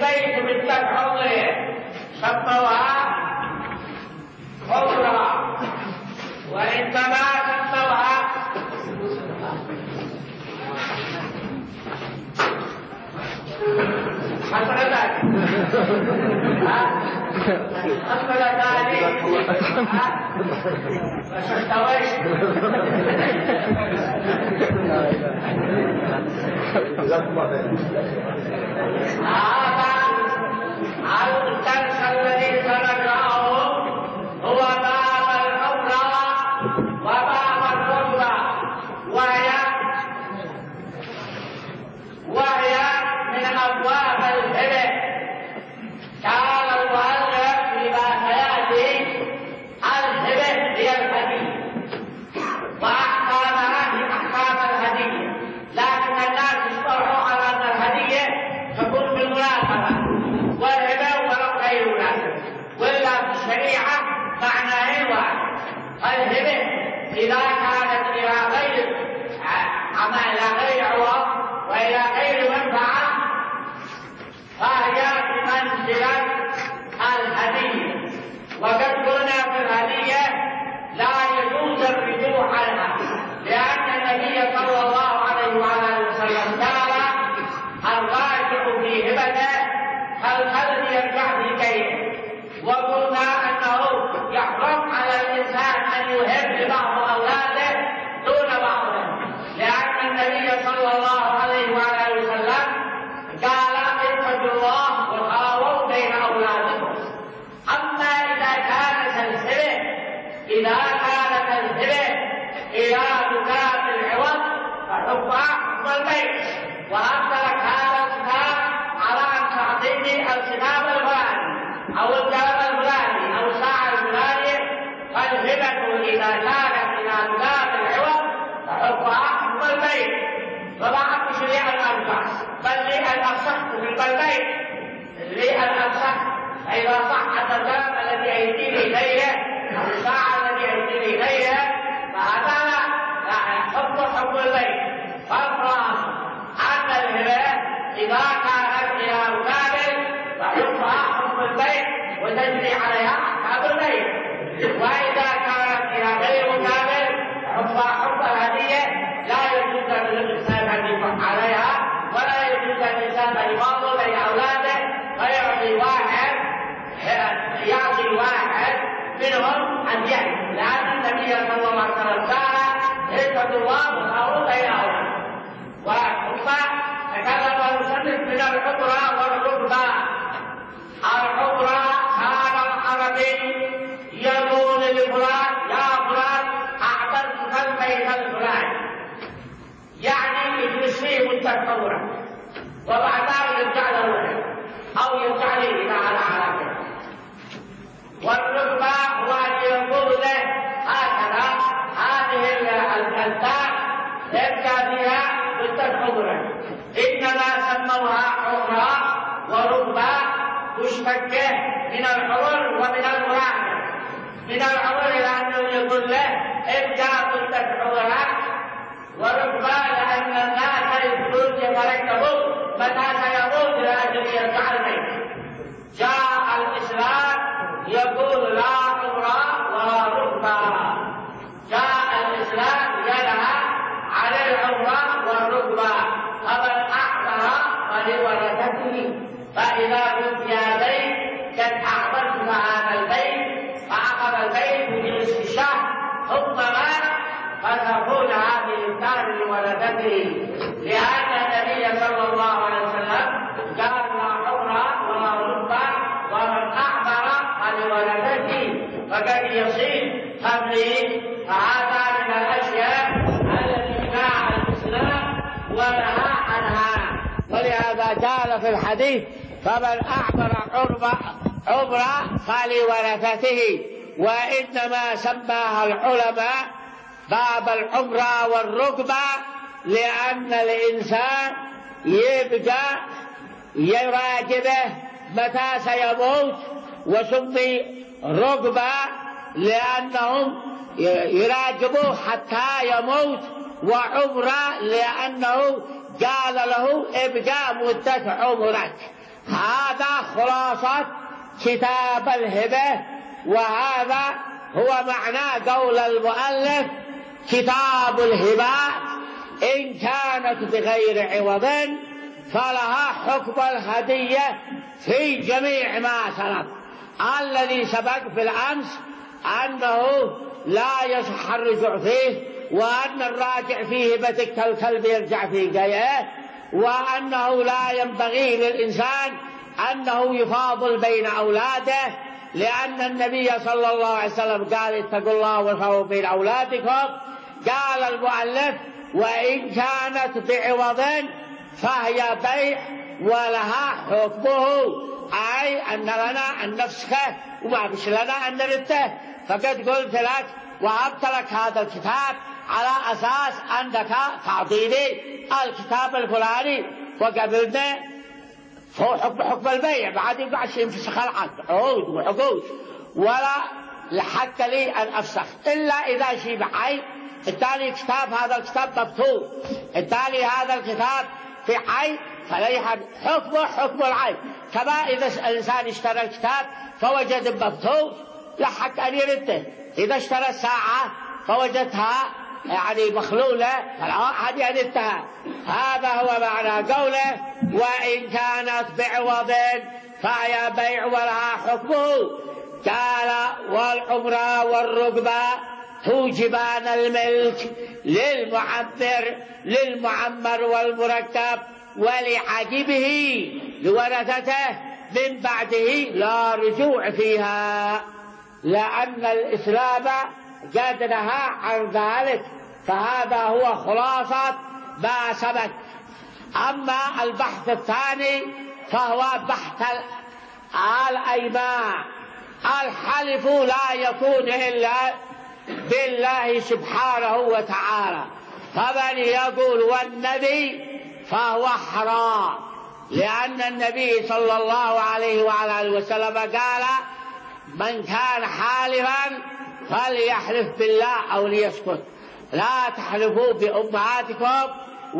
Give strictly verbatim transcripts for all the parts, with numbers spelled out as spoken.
البيت مثل عمره سموها عمرة، وإنما سموها حصل ذلك حصل ذلك وشتويش هذا الدرس الذي سنقرأه هو باب العمرة وباب الركبة، وهي وهي من أبواب الهبة. قال المؤلف فيما سيأتي الهبة هي الهدية وأحكامها هي أحكام الهدية، لكن الناس يصطلحوا على أن الهدية تكون بالمناسبة والهبة ولو غير مناسبة، وإلا في الشريعة معناه واحد. الهبة إذا كانت إلى غير إلى غير عوض وإلى غير منفعة فهي بمنزلة الهدية، وقد قلنا في الهدية لا يجوز الرجوع عنها، لأن النبي صلى الله عليه وآله وسلم قال الراجع في هبته كالذي يرجع في كيده. وقلنا أنه يحرم على الإنسان أن يهب لبعض أولاده دون بعضهم، لأن النبي صلى الله عليه وآله وسلم قال اتقوا الله وخاووا بين أولادكم. أما إذا كانت الهبة إذا كانت الهبة إلى مكان العوض فحكمها حكم البيت، وأمثلك هذا الكتاب على أن تعطيني الكتاب الفلاني أو الكتاب الفلاني أو الساعة الفلانية، فالهبة إذا كانت إلى مكان العوض فحكمها حكم البيت. وبعض تشريع الأنفع، بل لي الأصح في البيت لي الأصح إذا صح الكتاب الذي يأتيني إليه أو الساعة التي يأتيني إليه فهذا حكم حكم البيت. فالخلاص أن الهبة إذا كانت إلى مقابل فحكمها حكم البيت وتجري عليها أحكام البيت، وإذا كانت إلى غير مقابل حكمها حكم الهدية. لا يجوز للإنسان أن ينفق عليها، ولا يجوز للإنسان أن يفاضل بين أولاده فيعطي واحد يعطي واحد منهم أن يهب، لأن النبي صلى الله عليه وسلم قال اتقوا الله وخاووا بين أولادكم. وثم تكلم المصنف من العبرة والركبة. العبرة كان العربي يقول لفلان يا فلان أعبدت البيت الفلاني، يعني يجلس فيه مدة طويلة وبعد ذلك يرجع له ولد أو يرجع لي إلى على علاقه. والركبة هو أن يقول له هكذا هذه الألتاء يبقى فيها مدة عمره، إنما سموها عمرة وركبة مشتقة من العمر ومن المراهقة. من العمر لأنه يقول له ابقى مدة عمرك، وركبة لأن الناس يقولون يتركبون متى سيموت لأجل يرجع البيت. جاء الإسلام يقول لا عمرة ولا ركبة، جاء الإسلام ينهى عن العمرة والركبة، فمن أعبر فلورثته. فإذا كنت يا بيت قد أعبرت هذا البيت فأخذ البيت بجلس الشهر ثم مات فتكون هذه الدار لولدته، لأن النبي صلى الله عليه وسلم قال لا عمرة ولا ركبة ومن أعبر فلولدته فقد يصير قبله. فهذا من الأشياء التي منعها الإسلام ونهى عنها، ولهذا قال في الحديث فمن أعبر عمرة فلورثته. وإنما سماها العلماء باب العمرة والركبة لأن الإنسان يبقى يراقبه متى سيموت، وسمي ركبة لأنهم يراقبوه حتى يموت، وعمرة لأنه قال له ابقى مدة عمرك. هذا خلاصة كتاب الهبة، وهذا هو معنى قول المؤلف: كتاب الهبات إن كانت بغير عوض فلها حكم الهدية في جميع ما سلف. الذي سبق في الأمس أنه لا يصح الرجوع فيه، وأن الراجع فيه هبتك الكلب يرجع في قيئه، وأنه لا ينبغي للإنسان أنه يفاضل بين أولاده، لأن النبي صلى الله عليه وسلم قال: اتقوا الله وارفعوا بين أولادكم. قال المؤلف: وإن كانت بعوض فهي بيع ولها حكمه، أي أن لنا أن نفسخه وما بش لنا أن نرده. فقد قلت لك وهبت لك هذا الكتاب على أساس أنك تعطيني الكتاب الفلاني، وقبلنا فهو حكم حكم البيع، بعد يبقى شيء ينفسخ العقد، عقود وحقوق، ولا لحق لي أن أفسخ إلا إذا شيء بعين. التالي كتاب هذا الكتاب مبتور، التالي هذا الكتاب في عين، فليس حكمه حكم العين. كما إذا الإنسان اشترى الكتاب فوجد مبتور لحق أن يرده، إذا اشترى الساعة فوجدتها يعني مخلولة فلا أحد يردها. هذا هو معنى قوله: وإن كانت بعوض فهي بيع ولها حكمه. قال: والعمرة والرقبة توجبان الملك للمعمر للمعمر والمركب ولعجبه لورثته من بعده لا رجوع فيها، لأن الإسلام قد نهى عن ذلك. فهذا هو خلاصة ما سبق. أما البحث الثاني فهو بحث الأيمان. الحلف لا يكون إلا بالله سبحانه وتعالى، فمن يقول والنبي فهو حرام، لأن النبي صلى الله عليه وعلى آله وسلم قال: من كان حالفا فليحلف بالله أو ليسكت، لا تحلفوا بأمهاتكم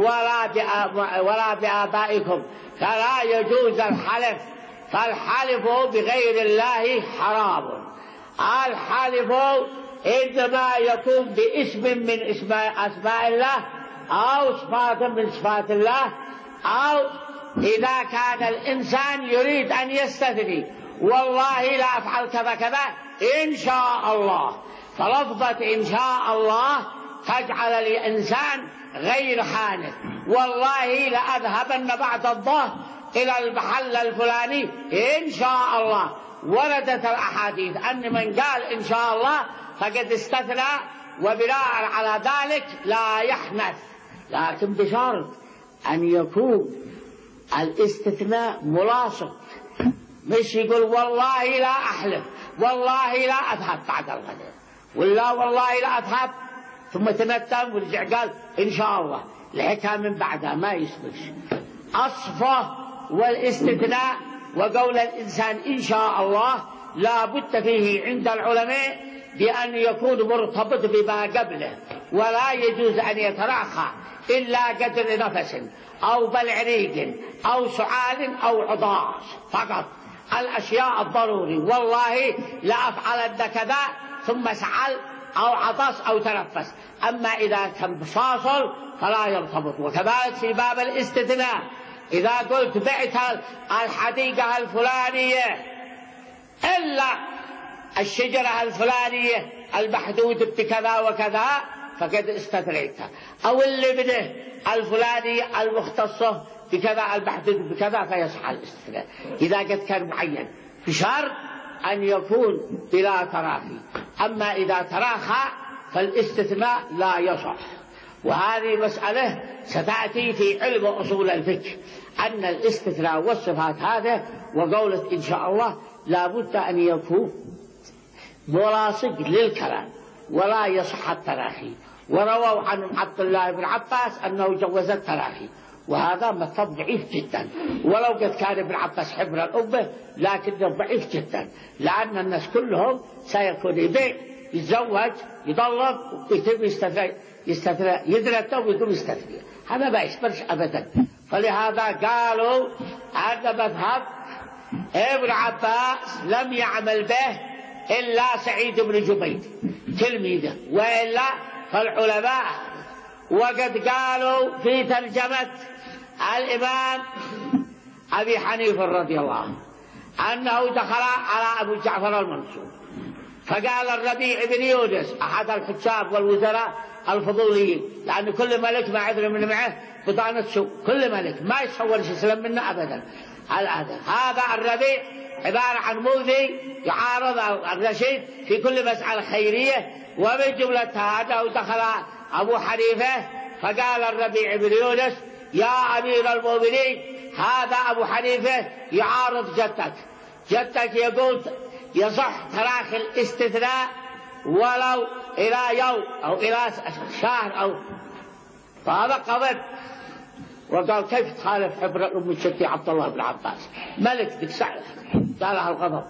ولا ولا بآبائكم، فلا يجوز الحلف، فالحلف بغير الله حرام. الحلف إنما يكون باسم من أسماء الله أو صفات من صفات الله، أو إذا كان الإنسان يريد أن يستثني: والله لا أفعل كذا كذا إن شاء الله. فلفظة إن شاء الله تجعل الإنسان غير حانث: والله لأذهبن بعد الظهر إلى المحل الفلاني إن شاء الله. وردت الأحاديث أن من قال إن شاء الله فقد استثنى، وبناء على ذلك لا يحنث، لكن بشرط أن يكون الاستثناء ملاصق، مش يقول والله لا أحلف، والله لا أذهب بعد الغد، ولا والله لا أذهب ثم تندم ورجع قال إن شاء الله، الحكاية من بعدها ما يسبش. الصفة والاستثناء وقول الإنسان إن شاء الله لا بد فيه عند العلماء بأن يكون مرتبط بما قبله، ولا يجوز أن يتراخى إلا قدر نفس أو بلع ريق أو سعال أو عطاس فقط، الأشياء الضروري: والله لا أفعلن كذا ثم سعل أو عطس أو تنفس. أما إذا كان فاصل فلا يرتبط. وكذلك في باب الاستثناء: إذا قلت بعت الحديقة الفلانية إلا الشجرة الفلانية المحدود بكذا وكذا فقد استثنيتها، أو اللبنة الفلانية المختصة بكذا المحدود بكذا فيصح الاستثناء إذا قد كان معين، بشرط أن يكون بلا تراخي. أما إذا تراخى فالاستثناء لا يصح. وهذه مسألة ستأتي في علم أصول الفقه، أن الاستثناء والصفات هذا وقولة إن شاء الله لا بد أن يكون ملاصق للكلام ولا يصح التراخي. ورووا عن عبد الله بن عباس أنه جوز التراخي، وهذا مطلب ضعيف جدا، ولو قد كان ابن عباس حبر الأمة لكنه ضعيف جدا، لأن الناس كلهم سيكون يبيع يتزوج يطلق ويتم يستثنى يستثنى يدرك ويقوم يستثنى، هذا ما يصبرش أبدا. فلهذا قالوا أن مذهب ابن عباس لم يعمل به إلا سعيد بن جبير تلميذه، وإلا فالعلماء وقد قالوا في ترجمة الإمام أبي حنيفة رضي الله عنه أنه دخل على أبو جعفر المنصور فقال الربيع بن يونس أحد الحساب والوزراء الفضوليين، لأن كل ملك ما عذر من معه بطانة سوء، كل ملك ما يتصور يسلم منه أبدا. هذا الربيع عبارة عن موذي يعارض الرشيد في كل مسألة خيرية، ومن جملتها أنه دخل أبو حنيفة فقال الربيع بن يونس يا أمير المؤمنين هذا أبو حنيفة يعارض جدك، جدك يقول يصح تراخي الاستثناء ولو إلى يوم أو إلى شهر أو، فهذا قبل وقال كيف تخالف حبر الأم الشتي عبد الله بن عباس ملك ذيك سعد، قالها الغضب.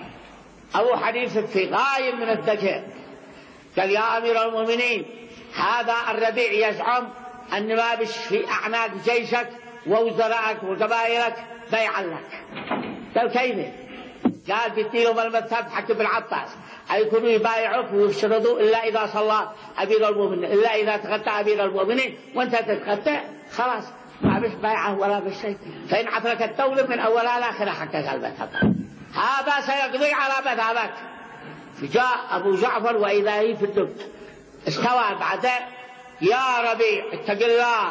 أبو حنيفة في غاية من الذكاء قال يا أمير المؤمنين هذا الربيع يزعم أن ما بش في أعناق جيشك ووزرائك وقبائلك بيعا لك. قال كيف؟ قال بيديهم المذهب حق ابن عباس أي يكونوا يبايعوك ويشردوا إلا إذا صلى أمير المؤمنين، إلا إذا تغطى أمير المؤمنين وأنت تتغطى خلاص ما بش بايعه ولا بش شيء، فإن عفرك الدولة من أولها لآخرها حقق المذهب، هذا سيقضي على مذهبك. فجاء أبو جعفر وإذا هي في الدب استوى بعده يا ربيع اتق الله،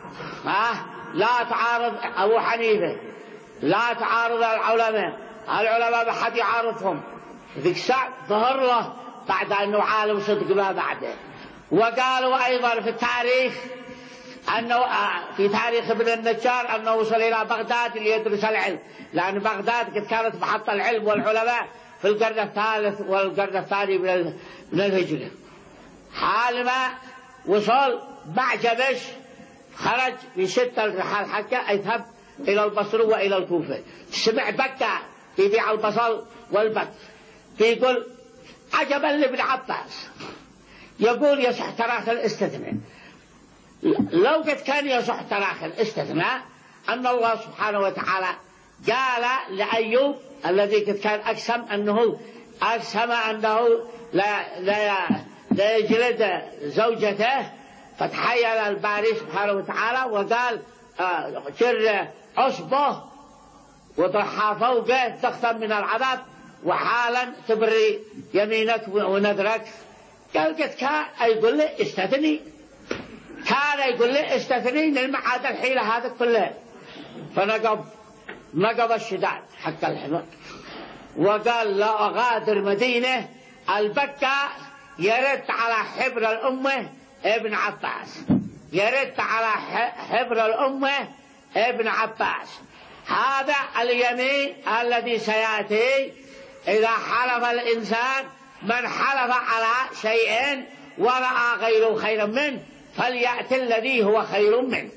ها لا تعارض أبو حنيفة، لا تعارض العلماء، العلماء بحد يعارضهم. ذيك الساعة ظهر له بعد أنه عالم صدق ما بعده. وقالوا أيضا في التاريخ أنه في تاريخ ابن النجار أنه وصل إلى بغداد ليدرس العلم، لأن بغداد قد كانت محط العلم والعلماء في القرن الثالث والقرن الثاني من الهجرة. حالما وصل معجبش خرج بستة الرحال حقه يذهب إلى البصر وإلى الكوفة، سمع بكة يبيع البصل والبك، يقول عجبا لابن عباس يقول يصح تراخي الاستثناء. لو قد كان يصح تراخي الاستثناء أن الله سبحانه وتعالى قال لأيوب الذي قد كان أقسم أنه أقسم أنه لا لا لا يجلد زوجته، فتحيل الباري سبحانه وتعالى وقال جر عصبه وضحى فوقه تخطر من العذاب وحالا تبري يمينك ونذرك. قال قد كان يقول لي استثني، كان يقول لي استثني نلمع هذا الحيلة هذا كله. فنقب نقب الشداد حق الحمر وقال لا أغادر مدينة البكة يرد على حبر الأمة ابن عباس، يرد على حبر الأمة ابن عباس. هذا اليمين الذي سيأتي إذا حلف الإنسان من حلف على شيء ورأى غيره خيرا منه فليأتي الذي هو خير منه،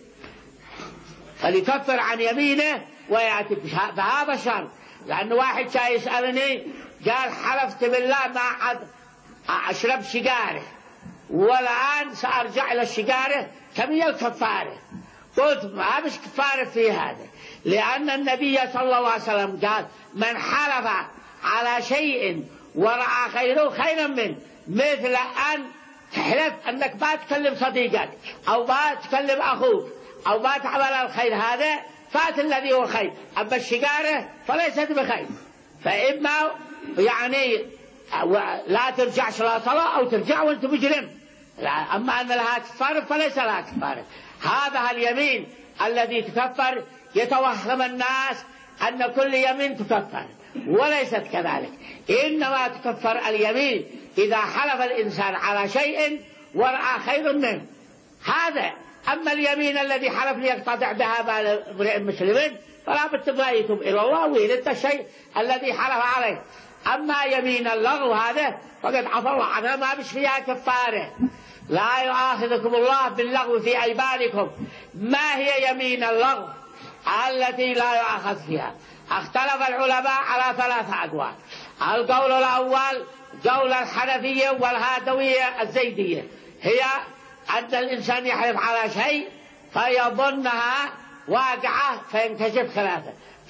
فليكفر عن يمينه ويأتي بهذا الشرط. لأن واحد جاي يسألني قال حلفت بالله ما عاد أشرب سيجارة والآن سأرجع إلى السيجارة كم هي الكفارة؟ قلت ما مش كفارة في هذا، لأن النبي صلى الله عليه وسلم قال من حلف على شيء ورأى خيره خيرا منه، مثل أن تحلف أنك ما تكلم صديقك أو ما تكلم أخوك أو ما تعمل الخير، هذا فات الذي هو خير. أما السيجارة فليست بخير، فإما يعني لا ترجع لا صلاة أو ترجع وأنت مجرم، أما أن لها كفارة فليس لها كفارة. هذا اليمين الذي تكفر يتوهم الناس أن كل يمين تكفر، وليست كذلك، إنما تكفر اليمين إذا حلف الإنسان على شيء ورأى خير منه هذا. أما اليمين الذي حلف ليقتطع بها مال امرئ مسلم فلا بد يتوب إلى الله ويرد الشيء الذي حلف عليه. أما يمين اللغو هذا فقد عفى الله عنها ما بش فيها كفارة. لا يؤاخذكم الله باللغو في أيمانكم. ما هي يمين اللغو التي لا يؤاخذ فيها؟ اختلف العلماء على ثلاثة أقوال. القول الأول قول الحنفية والهادوية الزيدية، هي أن الإنسان يحلف على شيء فيظنها واقعة فينكشف خلافه،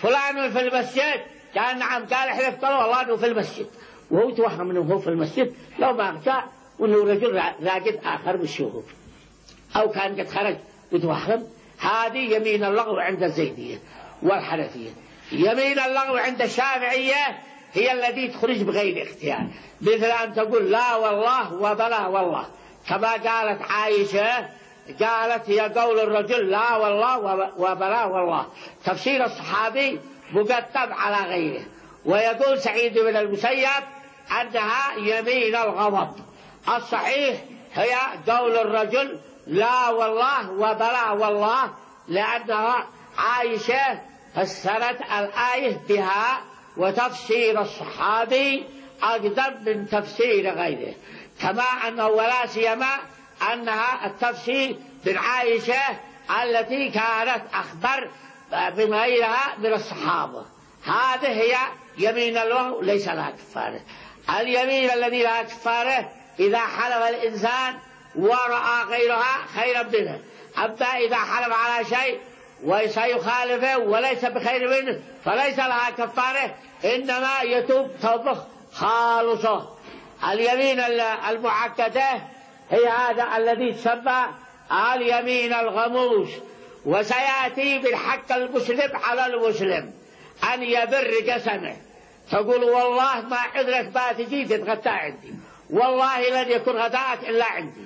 فلان في المسجد، قال نعم، قال احلف قال والله انه في المسجد، وهو توهم انه هو في المسجد لو ما جاء وانه رجل راقد اخر بالشهود، او كان قد خرج وتوهم. هذه يمين اللغو عند الزيدية والحنفية. يمين اللغو عند الشافعية هي التي تخرج بغير اختيار، مثل أن تقول لا والله وبلا والله، كما قالت عائشة، قالت هي قول الرجل لا والله وبلا والله. تفسير الصحابي مقدم على غيره. ويقول سعيد بن المسيب أنها يمين الغضب. الصحيح هي قول الرجل لا والله وبلا والله، لأنها عائشة فسرت الآية بها، وتفسير الصحابي أقدم من تفسير غيره، كما أنه ولا سيما أنها التفسير من عائشة التي كانت أخبر من غيرها من الصحابة. هذه هي يمين اللغو ليس لها كفارة. اليمين الذي لها كفارة إذا حلف الإنسان ورأى غيرها خيرا منه. أما إذا حلف على شيء وسيخالفه وليس بخير منه فليس لها كفارة، إنما يتوب توبة خالصة. اليمين المعقدة هي هذا الذي تسمى اليمين الغموس. وسيأتي بالحق المسلم على المسلم أن يبر قسمه، تقول والله ما عذرك ما تجي تتغدى عندي، والله لن يكون غداءك إلا عندي،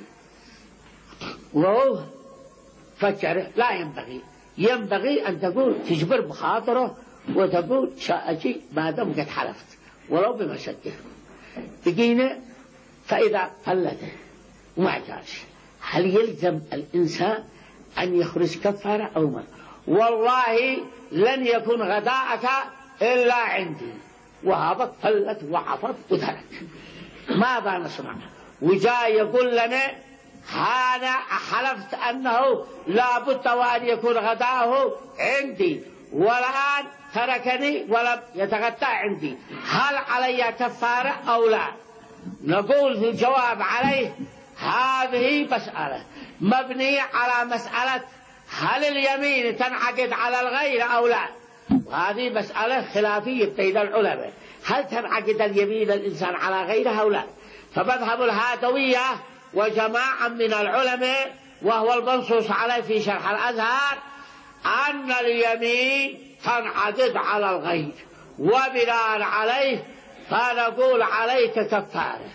وهو فكر لا ينبغي. ينبغي أن تقول تجبر بخاطره وتقول شاءتي ما دام قد حلفت ولو بمشقة. بقينا فإذا قلته وما جاش، هل يلزم الإنسان أن يخرج كفارة أو ما؟ والله لن يكون غداءك إلا عندي، وهذا قلت وعفت وترك، ماذا نصنع؟ وجاء يقول لنا أنا حلفت أنه لا بد وأن يكون غداءه عندي، والآن تركني ولم يتغدى عندي، هل علي كفارة أو لا؟ نقول في الجواب عليه هذه مسألة مبنية على مسألة هل اليمين تنعقد على الغير أو لا. وهذه مسألة خلافية بين العلماء، هل تنعقد اليمين الإنسان على غيره أو لا. فمذهب الهادوية وجماعة من العلماء وهو المنصوص عليه في شرح الأزهر أن اليمين تنعقد على الغير، وبناء عليه فنقول عليك كفارة.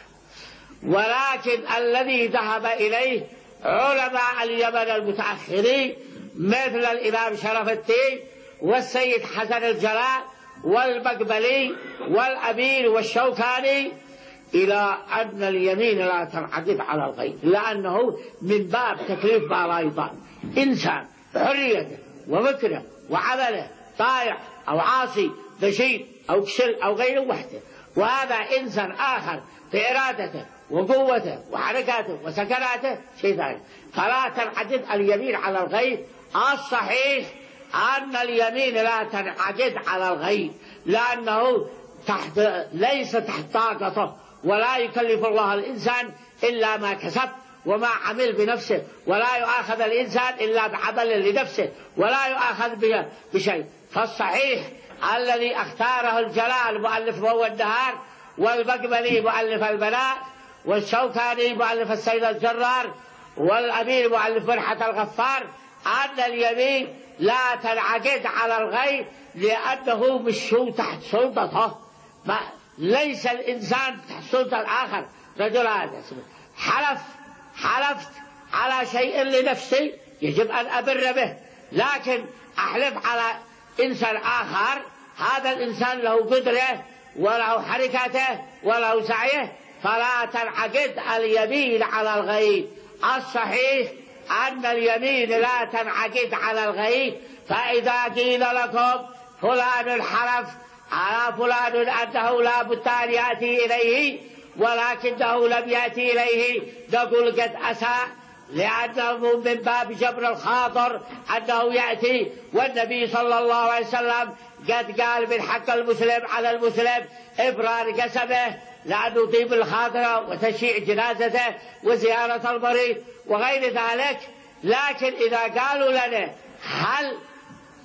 ولكن الذي ذهب إليه علماء اليمن المتأخرين مثل الإمام شرف الدين والسيد حسن الجلال والمقبلي والأمير والشوكاني إلى أن اليمين لا تنعقد على الغير، لأنه من باب تكليف ما لا يطاق. إنسان بحريته وفكره وعمله طائع أو عاصي نشيط أو كسل أو غيره وحده، وهذا إنسان آخر بإرادته وقوته وحركاته وسكناته شيء ثاني، فلا تنعقد اليمين على الغير. الصحيح أن اليمين لا تنعقد على الغير، لأنه تحت ليس تحت طاقته، ولا يكلف الله الإنسان إلا ما كسب وما عمل بنفسه، ولا يؤاخذ الإنسان إلا بعمل لنفسه، ولا يؤاخذ بشيء. فالصحيح الذي اختاره الجلال مؤلف ضوء النهار، والمقبلي مؤلف البلاء، والشوكاني مؤلف السيد الجرار، والأمير مؤلف فرحة الغفار، أن اليمين لا تنعقد على الغير، لأنه مش تحت سلطته. ما ليس الإنسان تحت سلطة الآخر. رجل هذا حلف حلفت على شيء لنفسي يجب أن أبر به، لكن أحلف على إنسان آخر، هذا الإنسان له قدرة وله حركته وله سعيه، فلا تنعقد اليمين على الغير. الصحيح أن اليمين لا تنعقد على الغير. فإذا قيل لكم فلان حلف على فلان أنه لا بد أن يأتي إليه ولكنه لم يأتي إليه، نقول قد أساء، لأنه من باب جبر الخاطر أنه يأتي. والنبي صلى الله عليه وسلم قد قال من حق المسلم على المسلم إبرار قسمه، لأنه طيب الخاطر وتشييع جنازته وزيارة المريض وغير ذلك. لكن إذا قالوا لنا هل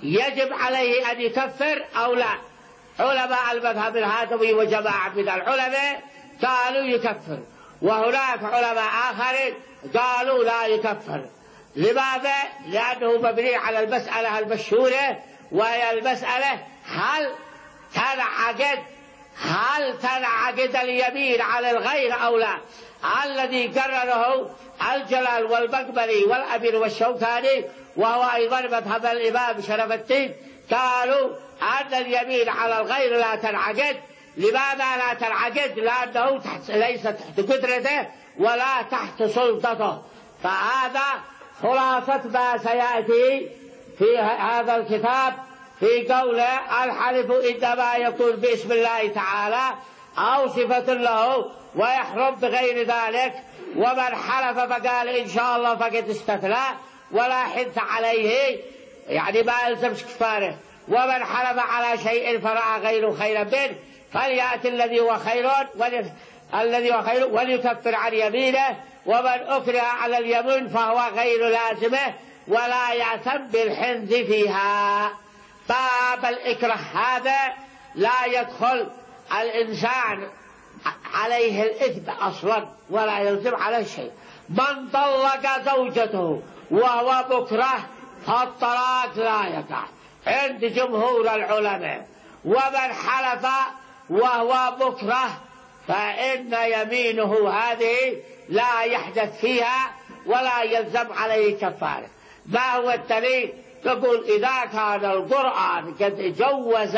يجب عليه أن يكفر أو لا؟ علماء المذهب الهاتفي وجماعة من العلماء قالوا يكفر، وهناك علماء آخرين قالوا لا يكفر. لماذا؟ لأنه مبني على المسألة المشهورة، وهي المسألة هل تنعقد هل تنعقد اليمين على الغير أو لا؟ الذي قرره الجلال والمقبري والأمير والشوكاني، وهو أيضا مذهب الإمام شرف الدين، قالوا أن اليمين على الغير لا تنعقد. لماذا لا تنعقد؟ لأنه تحت ليس تحت قدرته ولا تحت سلطته. فهذا خلاصة ما سيأتي في هذا الكتاب في قوله الحلف إنما يكون باسم الله تعالى أو صفة له ويحرم بغير ذلك، ومن حلف فقال إن شاء الله فقد استثنى ولا حنث عليه، يعني ما يلزمش كفاره. ومن حلف على شيء فرأى غيره خيرا منه فليأتي الذي هو خير الذي هو خير وليكفر عن يمينه. ومن أكره على اليمين فهو غير لازمه ولا يأثم بالحنث فيها. باب الإكراه هذا لا يدخل الإنسان عليه الإثم أصلا ولا يلزم عليه شيء. من طلق زوجته وهو مكره فالطلاق لا يقع عند جمهور العلماء. ومن حلف وهو مكره فإن يمينه هذه لا يحدث فيها ولا يلزم عليه كفارة. ما هو الدليل؟ يقول إذا كان القرآن قد جوز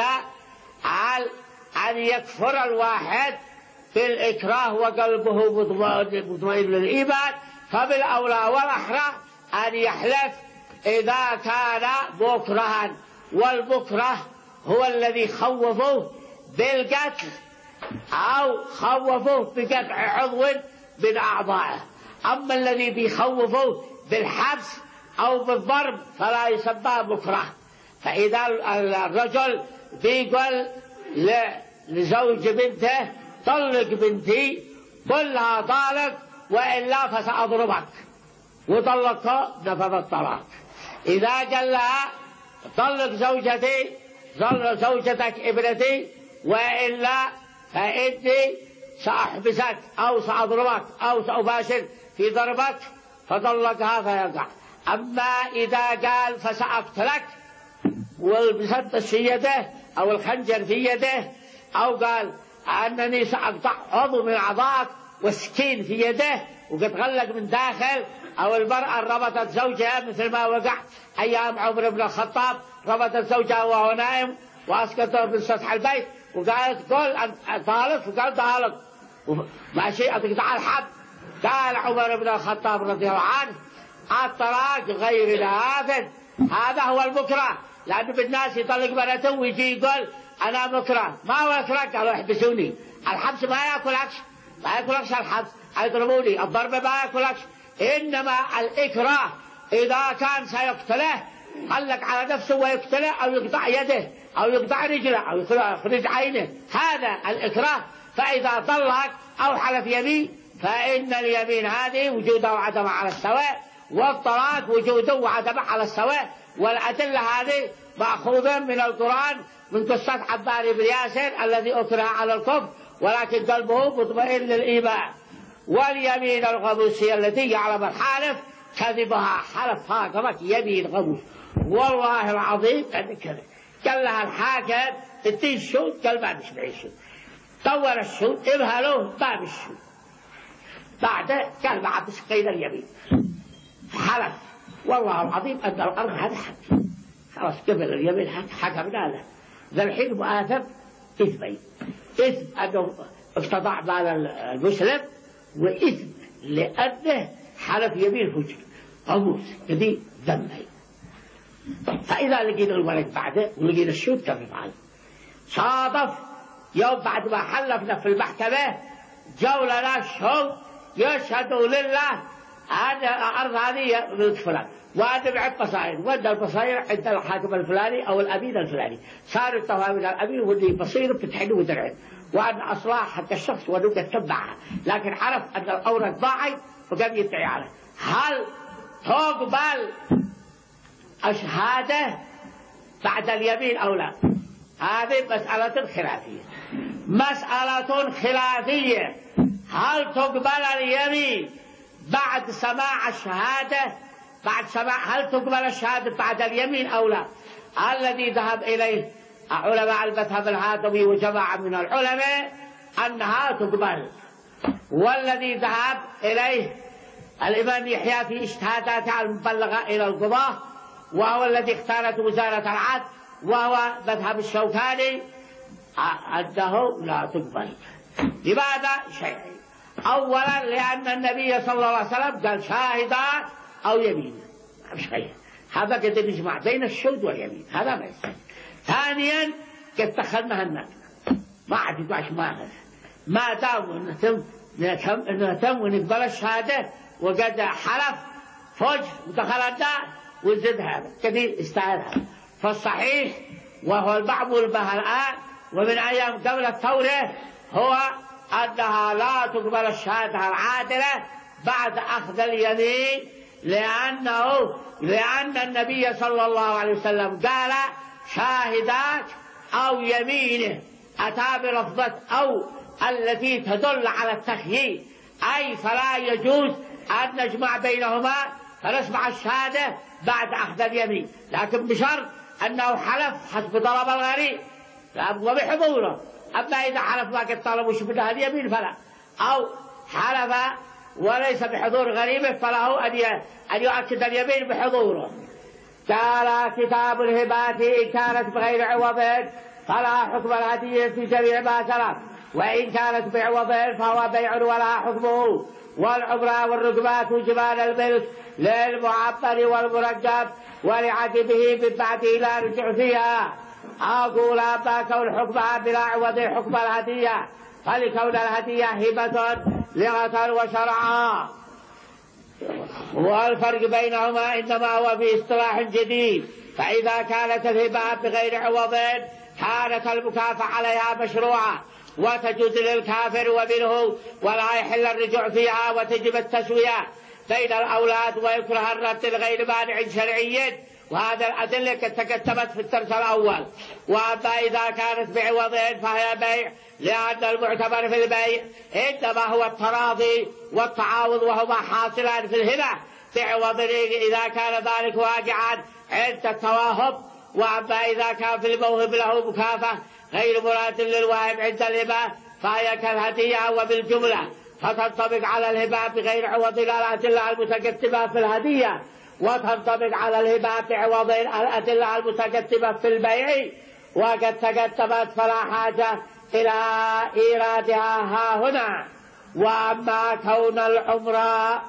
أن يكفر الواحد بالإكراه وقلبه مطمئن للإيمان، فبالأولى والأحرى أن يحلف إذا كان مكرها. والمكره هو الذي خوفوه بالقتل أو خوفوه بقطع عضو من أعضائه. أما الذي بيخوفوه بالحبس أو بالضرب فلا يسمى مكره. فإذا الرجل بيقول لزوج بنته طلق بنتي قل لها طالق وإلا فسأضربك، وطلقها نفذ الطلاق. إذا قال لها طلق زوجتي زوجتك ابنتي وإلا فإني سأحبسك أو سأضربك أو سأباشر في ضربك فطلقها فيقع. أما إذا قال فسأقتلك والمسدس في يده أو الخنجر في يده، أو قال أنني سأقطع عضو من أعضائك والسكين في يده وقد غلق من داخل، أو المرأة ربطت زوجها مثل ما وقع أيام عمر بن الخطاب، ربطت زوجها وهو نائم وأسقطه من سطح البيت وقالت قل طالق، وقال طالق ماشي أتقطع الحب. قال عمر بن الخطاب رضي الله عنه الطلاق غير نافذ. هذا هو المكره، لأنه بالناس يطلق بنته ويجي يقول أنا مكره. ما هو يكره؟ قالوا احبسوني. الحبس ما يأكلكش، ما يأكلكش الحبس، يضربوني. الضرب ما يأكلكش. إنما الإكراه إذا كان سيقتله قلق على نفسه ويقتله أو يقطع يده أو يقطع رجله أو يخرج عينه، هذا الإكراه. فإذا طلق أو حلف يمين فإن اليمين هذه وجوده وعدمه على السواء، والطلاق وجوده وعدمه على السواء. والأدلة هذه مأخوذة من القرآن من قصة عبار بن ياسر الذي أكره على الكفر ولكن قلبه مطمئن للإيمان. واليمين الغموس هي التي يعلم الحالف كذبها، حلفها كمك يمين غموس والله العظيم أن كذب. قال لها الحاكم ادي الشهود، قال ما بيشبع الشهود، طول الشهود ابهلوه ما بالشهود. بعد قال ما عبس قيد اليمين حلف والله العظيم أن الأرض هذا حق، خلاص قبل اليمين حكمنا له. ذا الحين مؤاثم إثمين، إثم أنه اقتطع مال المسلم، وإثم لأنه حلف يمين فجر غموس كذي ذنبين. فإذا لقينا الولد بعده ولقينا الشهود كذب عنه، صادف يوم بعد ما حلفنا في المحكمة جو لنا الشهود يشهدوا لله أن الأرض هذه من فلان وأنا بعد بصائر، وأن البصائر عند الحاكم الفلاني أو الأمين الفلاني، صار التوابل الأمين واللي بصير بتحل ودرعه، وأن أصلها حتى الشخص ونوك تتبعها، لكن عرف أن الأوراق ضاعت وقام يدعي عليه. هل تقبل الشهادة بعد اليمين أو لا؟ هذه مسألة خلافية. مسألة خلافية: هل تقبل اليمين بعد سماع الشهادة؟ بعد سماع هل تقبل الشهادة بعد اليمين أو لا؟ الذي ذهب إليه علماء المذهب الهادوي وجماعة من العلماء أنها تقبل، والذي ذهب إليه الإمام يحيى في اجتهاداته المبلغة إلى القضاة، وهو الذي اختارت وزارة العدل، وهو مذهب الشوكاني، أنه لا تقبل. لماذا؟ شيئين: أولا لأن النبي صلى الله عليه وسلم قال شاهدان أو يمين، مش غير هذا قد نجمع بين الشهود واليمين، هذا ما يصير. ثانيا قد دخلنا الناس ما عاد يقعش معنا، ما دام نتم نتم ونقبل الشهادة وقد حلف فوج ودخل النار وزد هذا قد استعاد هذا. فالصحيح وهو المعمول به الآن ومن أيام قبل الثورة هو أنها لا تقبل الشهادة العادلة بعد أخذ اليمين، لأنه لأن النبي صلى الله عليه وسلم قال شاهدات أو يمينه، أتى بلفظة أو التي تدل على التخيير، أي فلا يجوز أن نجمع بينهما فنسمع الشهادة بعد أخذ اليمين، لكن بشرط أنه حلف حسب طلب الغريب وبحضوره. أما إذا حلف ما قد طلب وشبه اليمين فلا، أو حلف وليس بحضور غريبه فله أن يؤكد اليمين بحضوره. قال كتاب الهبات إن كانت بغير عوض فلا حكم الهدية في جميع ما سلف، وإن كانت بعوض فهو بيع ولا حكمه. والعمرة والركبات وجبال الملك للمعبر والمركب ولعجبه من بعده لا رجع فيها. أقول أما كون حكمها بلا عوض حكم الهدية، فلكون الهدية هبة لغة وشرعا، والفرق بينهما إنما هو في اصطلاح جديد. فإذا كانت الهبة بغير عوض كانت المكافأة عليها مشروعة وتجوز للكافر ومنه ولا يحل الرجوع فيها، وتجب التسوية بين الأولاد ويكره الرد لغير مانع شرعي، وهذا الأدلة قد تكتبت في الدرس الأول. وأما إذا كانت بعوض فهي بيع، لأن المعتبر في البيع إنما هو التراضي والتعاوض، وهما حاصلان في الهبة بعوض إذا كان ذلك واقعا عند التواهب. وأما إذا كان في الموهب له مكافأة غير مراد للواهب عند الهبة فهي كالهدية وبالجملة، فتنطبق على الهبة بغير عوض الأدلة المتكتبة في الهدية، وتنطبق على الهبة بعوض الأدلة المتكتبة في البيع وقد تكتبت فلا حاجة إلى إيرادها ها هنا. وأما كون العمرة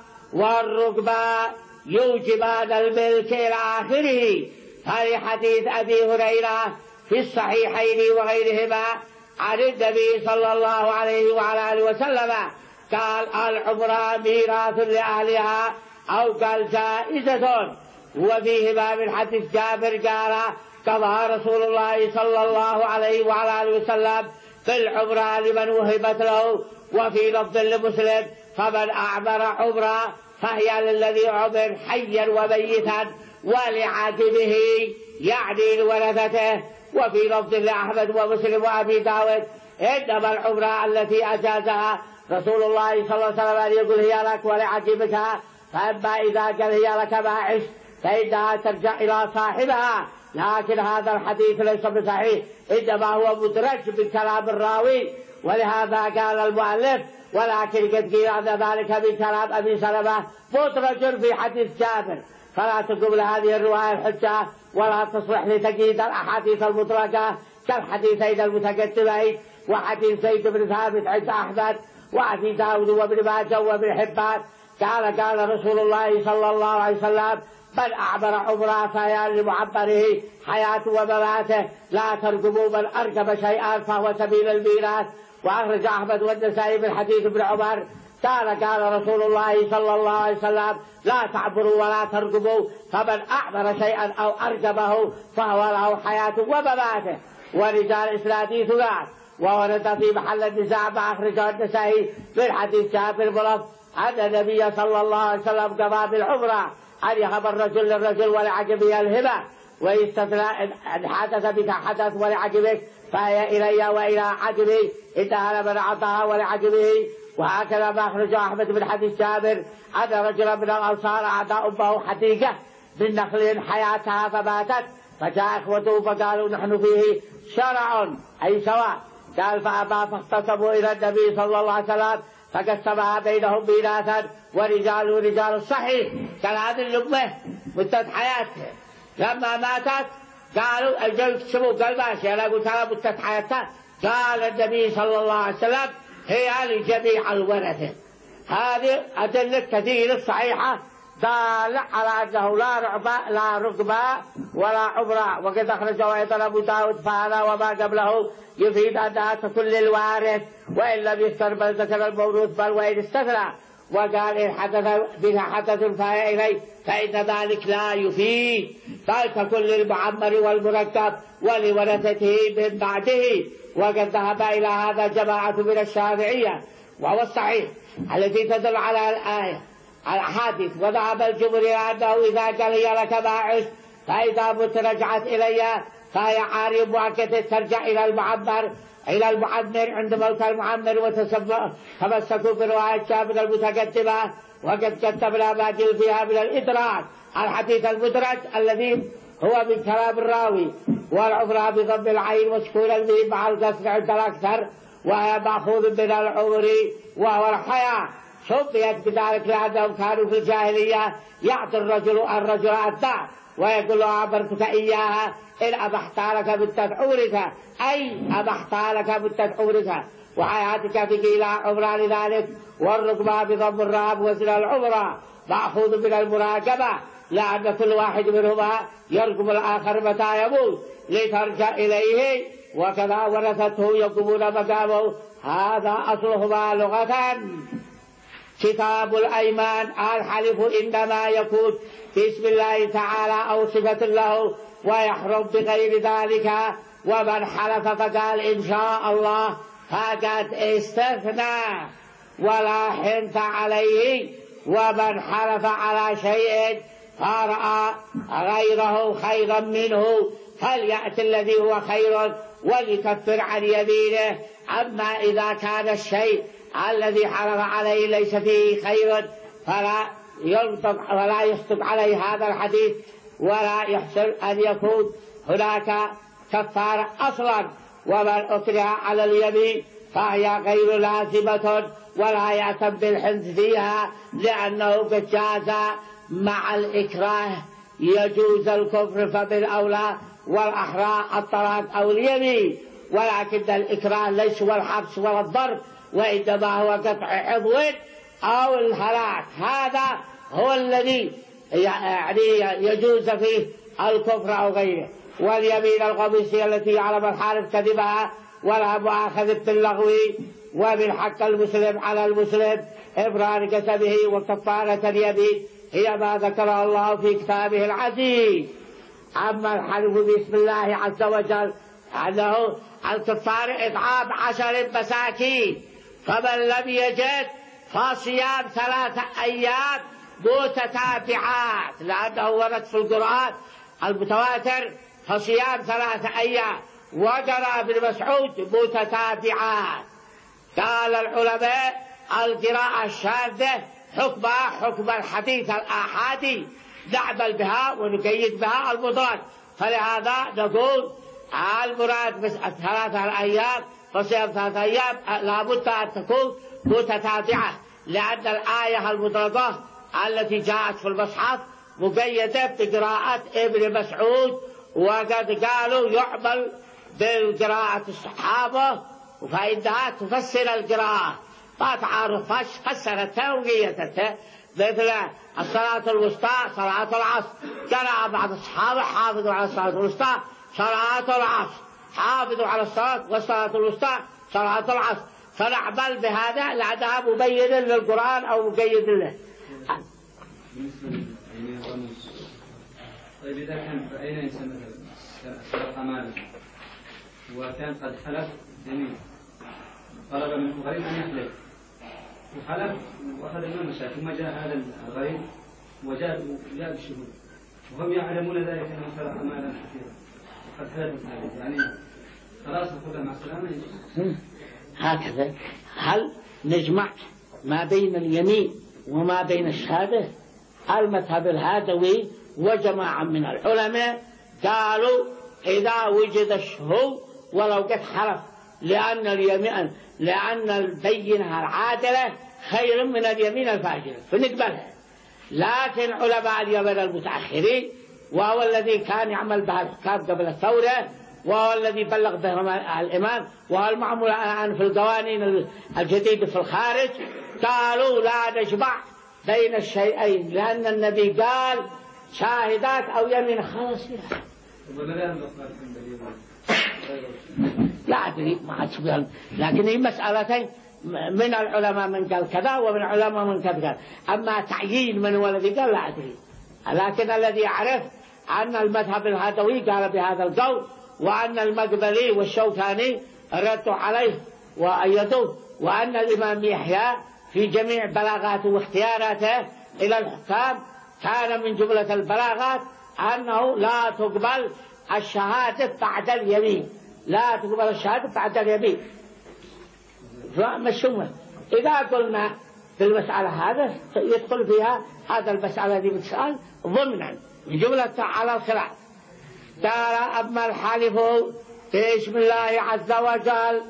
والركبة يوجبان الملك إلى آخره فلحديث أبي هريرة في الصحيحين وغيرهما عن النبي صلى الله عليه وعلى آله وسلم قال العمرة ميراث لأهلها أو قال جائزة. وفيهما من حديث جابر قال قضى رسول الله صلى الله عليه وعلى آله وسلم في العمرة لمن وهبت له. وفي لفظ لمسلم فمن أعمر عمرة فهي للذي عمر حيا وميتا ولعاقبه يعني لورثته. وفي لفظ لأحمد ومسلم وأبي داود إنما العمرة التي أجازها رسول الله صلى الله عليه وسلم أن يقول هي لك ولعاقبك، فأما إذا قال هي لك ما عشت فإنها ترجع إلى صاحبها. لكن هذا الحديث ليس بصحيح، إنما هو مدرج من كلام الراوي، ولهذا قال المؤلف ولكن قد قيل أن ذلك من كلام أبي سلمة مدرج في حديث جابر، فلا تقبل هذه الرواية الحجة ولا تصلح لتقييد الأحاديث المطلقة كالحديثين المتقدمين وحديث زيد بن ثابت عند أحمد وأبي داود وابن ماجه وابن حبان قال قال رسول الله صلى الله عليه وسلم من أعبر عمره فهي لمعبره حياة ومماته لا ترقبوا من أركب شيئا فهو سبيل الميراث. وأخرج أحمد والنسائي من حديث ابن عمر قال قال رسول الله صلى الله عليه وسلم لا تعبروا ولا ترقبوا فمن أعبر شيئا أو أركبه فهو له حياة ومماته. ورجال إسناده ثقات. وورد في محل النزاع ما أخرجه النسائي من حديث جابر بلفظ أن النبي صلى الله عليه وسلم قضى بالعمرة أن يهب الرجل للرجل ولعجبه الهبة ويستثنى إن حدث بك حدث ولعجبك فهي إلي وإلى عجبي انتهى من أعطاها ولعجبه. وهكذا ما أخرج أحمد بن حديث جابر أن رجلا من الأنصار أعطى أمه حديقة من نخل حياتها فماتت، فجاء إخوته فقالوا نحن فيه شرع أي سواء. قال فأبى فاختصموا إلى النبي صلى الله عليه وسلم فقسمها بينهم ميراثا ورجال رجال الصحيح. كان هذه اللقمة مدة حياتها، لما ماتت قالوا أجل تسموا قال ماشي أنا قلت لها مدة حياتها. قال النبي صلى الله عليه وسلم هي لجميع الورثة. هذه أدلة كثيرة صحيحة دالة على أنه لا رعباء لا رقباء ولا عبراء. وقد أخرجه أيضا أبو داود فهذا وما قبله يفيد أنها تكون للوارث وإن لم يذكر بل ذكر الموروث بل وإن استثنى وقال إن حدث بها حدث فهي إليه فإن ذلك لا يفيد بل تكون للمعمر والمركب ولورثته من بعده. وقد ذهب إلى هذا جماعة من الشافعية وهو الصحيح التي تدل على الآية الحديث. وذهب الجمهور إلى أنه إذا قال هي لك ما عشت فإذا مت رجعت إلي فهي عارية مؤكدة ترجع إلى المعمر إلى المعمر عند موت المعمر. وتمسكوا برواية جابر المتقدمة وقد كتبنا ما جاء فيها من الإدراك الحديث المدرج الذي هو من كلام الراوي والعبرة بضم العين وسكون الميم مع الكسر عند الأكثر وهي مأخوذ من العمر وهو الحياة. سميت بذلك لأنهم كانوا في الجاهلية يعطي الرجل الرجل الضعف ويقول له أعبرتك إياها إن أبحت لك بالتدعورك أي أبحت لك بالتدعورك وحياتك في إلى عمرة لذلك. والرقبة بضم الراب وزن العمرة مأخوذ من المراقبة لأن كل واحد منهما يرقب الآخر متى يموت لترجع إليه وكذا ورثته يقومون مقامه. هذا أصلهما لغة. كتاب الأيمان الحلف إنما يكون باسم الله تعالى أو صفة له ويحرم بغير ذلك. ومن حلف فقال إن شاء الله فقد استثنى ولا حنث عليه. ومن حلف على شيء فرأى غيره خيرا منه فليأتي الذي هو خير وليكفر عن يمينه. أما إذا كان الشيء الذي حلف عليه ليس فيه خير فلا ينطق ولا يصدق عليه هذا الحديث ولا يحسن أن يكون هناك كفارة أصلا. ومن أكره على اليمين فهي غير لازمة ولا يأتم بالحنث فيها لأنه قد جاز مع الإكراه يجوز الكفر فبالأولى والأحرى الطلاق أو اليمين. ولكن الإكراه ليس هو الحبس ولا الضرب وإنما هو قطع عضو أو الهلاك. هذا هو الذي يعني يجوز فيه الكفر أو غيره. واليمين الغميسية التي يعلم الحالف كذبها ولا مؤاخذ باللغو وبالحق المسلم على المسلم إبرار كتبه وكفارة اليمين هي ما ذكره الله في كتابه العزيز. أما الحلف باسم الله عز وجل أنه الكفار إطعام عشر مساكين فمن لم يجد فصيام ثلاثة أيام متتابعات لأنه ورد في القرآن المتواتر فصيام ثلاثة أيام وقرأ ابن مسعود متتابعات. قال العلماء القراءة الشاذة حكمها حكم الحديث الآحادي نعمل بها ونقيد بها المدرج. فلهذا نقول المراد بس ثلاثة الأيام فصيام ثلاثة أيام لابد أن تكون متتابعة لأن الآية المدرجة التي جاءت في المصحف مقيدة بقراءة ابن مسعود وقد قالوا يعمل بقراءة الصحابة فإنها تفسر القراءة ما تعرفش فسرتها وقيدتها. مثل الصلاة الوسطى صلاة العصر قرأ بعض الصحابة حافظوا على الصلاة الوسطى صلاة العصر حافظوا على الصلاة والصلاة الوسطى صلاة العصر. فنعمل بهذا لأنها مبين للقرآن أو مقيد له. طيب إذا كان فأين إنسان مثلا سرق مالا وكان قد حلف جميل طلب منه غريب أن يحلف وحلف وأخذ منه المشاكل ثم جاء هذا الغريب وجاء جاء بالشهود وهم يعلمون ذلك أنه سرق مالا كثيرا قد حدثت ذلك يعني خلاص نقول مع السلامة. هكذا هل نجمع ما بين اليمين وما بين الشهادة؟ المذهب الهادوي وجماعة من العلماء قالوا إذا وجد الشهود ولو قد حلف، لأن اليمين لأن البينة العادلة خير من اليمين الفاجرة فنقبلها. لكن علماء اليمن المتأخرين وهو الذي كان يعمل بها الحكام قبل الثورة وهو الذي بلغ به الإمام وهو المعمول الآن في القوانين الجديدة في الخارج، قالوا لا نجمع بين الشيئين لأن النبي قال شاهدات أو يمين خلاص فيها. لا أدري ما أتبين، لكن هي مسألتين من العلماء من قال كذا ومن العلماء من كذا، أما تعيين من هو الذي قال لا أدري. لكن الذي يعرف أن المذهب الهدوي قال بهذا القول، وأن المقبلي والشوكاني ردوا عليه وأيدوه، وأن الإمام يحيى في جميع بلاغاته واختياراته إلى الحكام كان من جملة البلاغات أنه لا تقبل الشهادة بعد اليمين، لا تقبل الشهادة بعد اليمين. فمشومة إذا قلنا في المسألة هذا يدخل فيها هذا المسألة التي بتسأل ضمنا من جملة على الخلاف. قال أما الحلف باسم الله عز وجل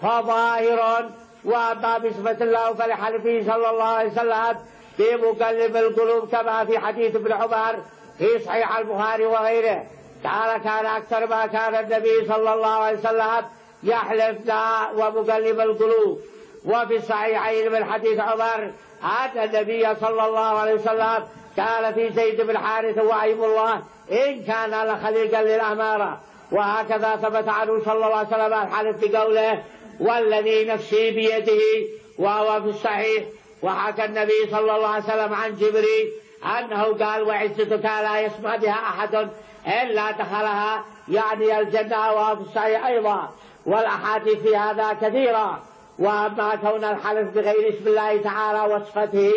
فظاهر، وأما بصفة الله فلحلفه صلى الله عليه وسلم بمقلب القلوب كما في حديث ابن عمر في صحيح البخاري وغيره. قال كان أكثر ما كان النبي صلى الله عليه وسلم يحلف لا ومقلب القلوب. وفي الصحيحين من حديث عمر أن النبي صلى الله عليه وسلم قال في زيد بن حارثة وأيم الله إن كان لخليقا للأمارة. وهكذا ثبت عنه صلى الله عليه وسلم الحلف بقوله والذي نفسي بيده وهو في الصحيح. وحكى النبي صلى الله عليه وسلم عن جبريل أنه قال وعزتك لا يسمع بها أحد إلا دخلها، يعني الجنة، وهو في الصحيح أيضا. والأحاديث في هذا كثيرة. وأما كون الحلف بغير اسم الله تعالى وصفته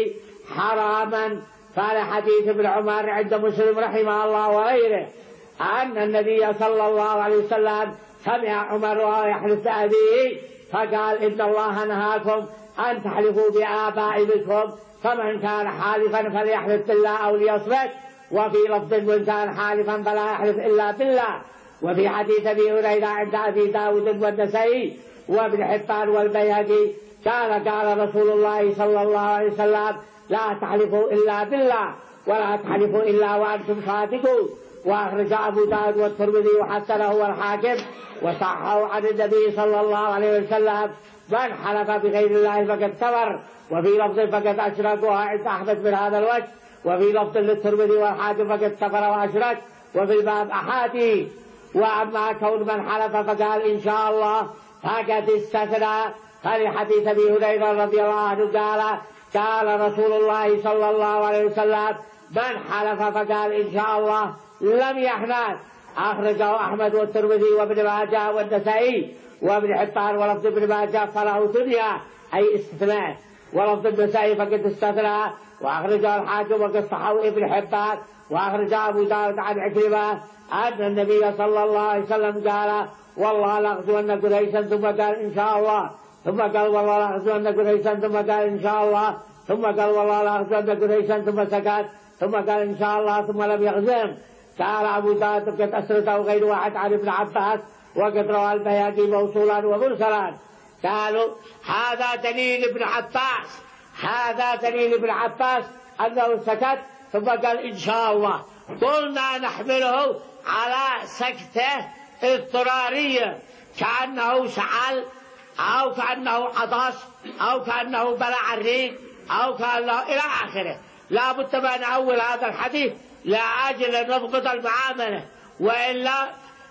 حراما فلحديث ابن عمر عند مسلم رحمه الله وغيره أن النبي صلى الله عليه وسلم سمع عمر وهو يحلف بأبيه فقال إن الله نهاكم أن تحلفوا بآبائكم، فمن كان حالفا فليحلف بالله أو ليصمت. وفي لفظ من كان حالفا فلا يحلف إلا بالله. وفي حديث أبي هريرة عند أبي داود والنسائي وابن حبان والبيهقي قال قال رسول الله صلى الله عليه وسلم لا تحلفوا إلا بالله ولا تحلفوا إلا وأنتم صادقون. وأخرج أبو داود والترمذي وحسنه والحاكم وصححه عن النبي صلى الله عليه وسلم من حلف بغير الله فقد كفر. وفي لفظ فقد أشرك عند أحمد من هذا الوجه. وفي لفظ للترمذي والحاكم فقد كفر وأشرك. وفي الباب أحاديث. وأما كون من حلف فقال إن شاء الله فقد استثنى، فلحديث أبي هريرة رضي الله عنه قال قال رسول الله صلى الله عليه وسلم من حلف فقال إن شاء الله لم يحنث. أخرجه أحمد والترمذي وابن ماجه والنسائي وابن حبان. ولفظ ابن ماجه فله دنيا أي استثناء، ولفظ النسائي فقد استثنى. وأخرجه الحاكم وقد صححه ابن حبان. وأخرجه أبو داود عن عكرمة أن النبي صلى الله عليه وسلم قال والله لأغزون قريشا ثم قال إن شاء الله، ثم قال والله لأغزون قريشا ثم قال إن شاء الله، ثم قال والله لأغزون قريشا ثم سكت، ثم قال إن شاء الله ثم لم يغزهم. قال أبو داود قد أسرده غير واحد عن ابن عباس وقد روى البيهقي موصولا ومرسلا. قالوا هذا دليل ابن عباس، هذا دليل ابن عباس أنه سكت ثم قال إن شاء الله. قلنا نحمله على سكته اضطرارية كأنه سعل أو كأنه عطس أو كأنه بلع الريق أو كأنه إلى آخره. لا بد من أول هذا الحديث لأجل أن نضبط المعاملة، وإلا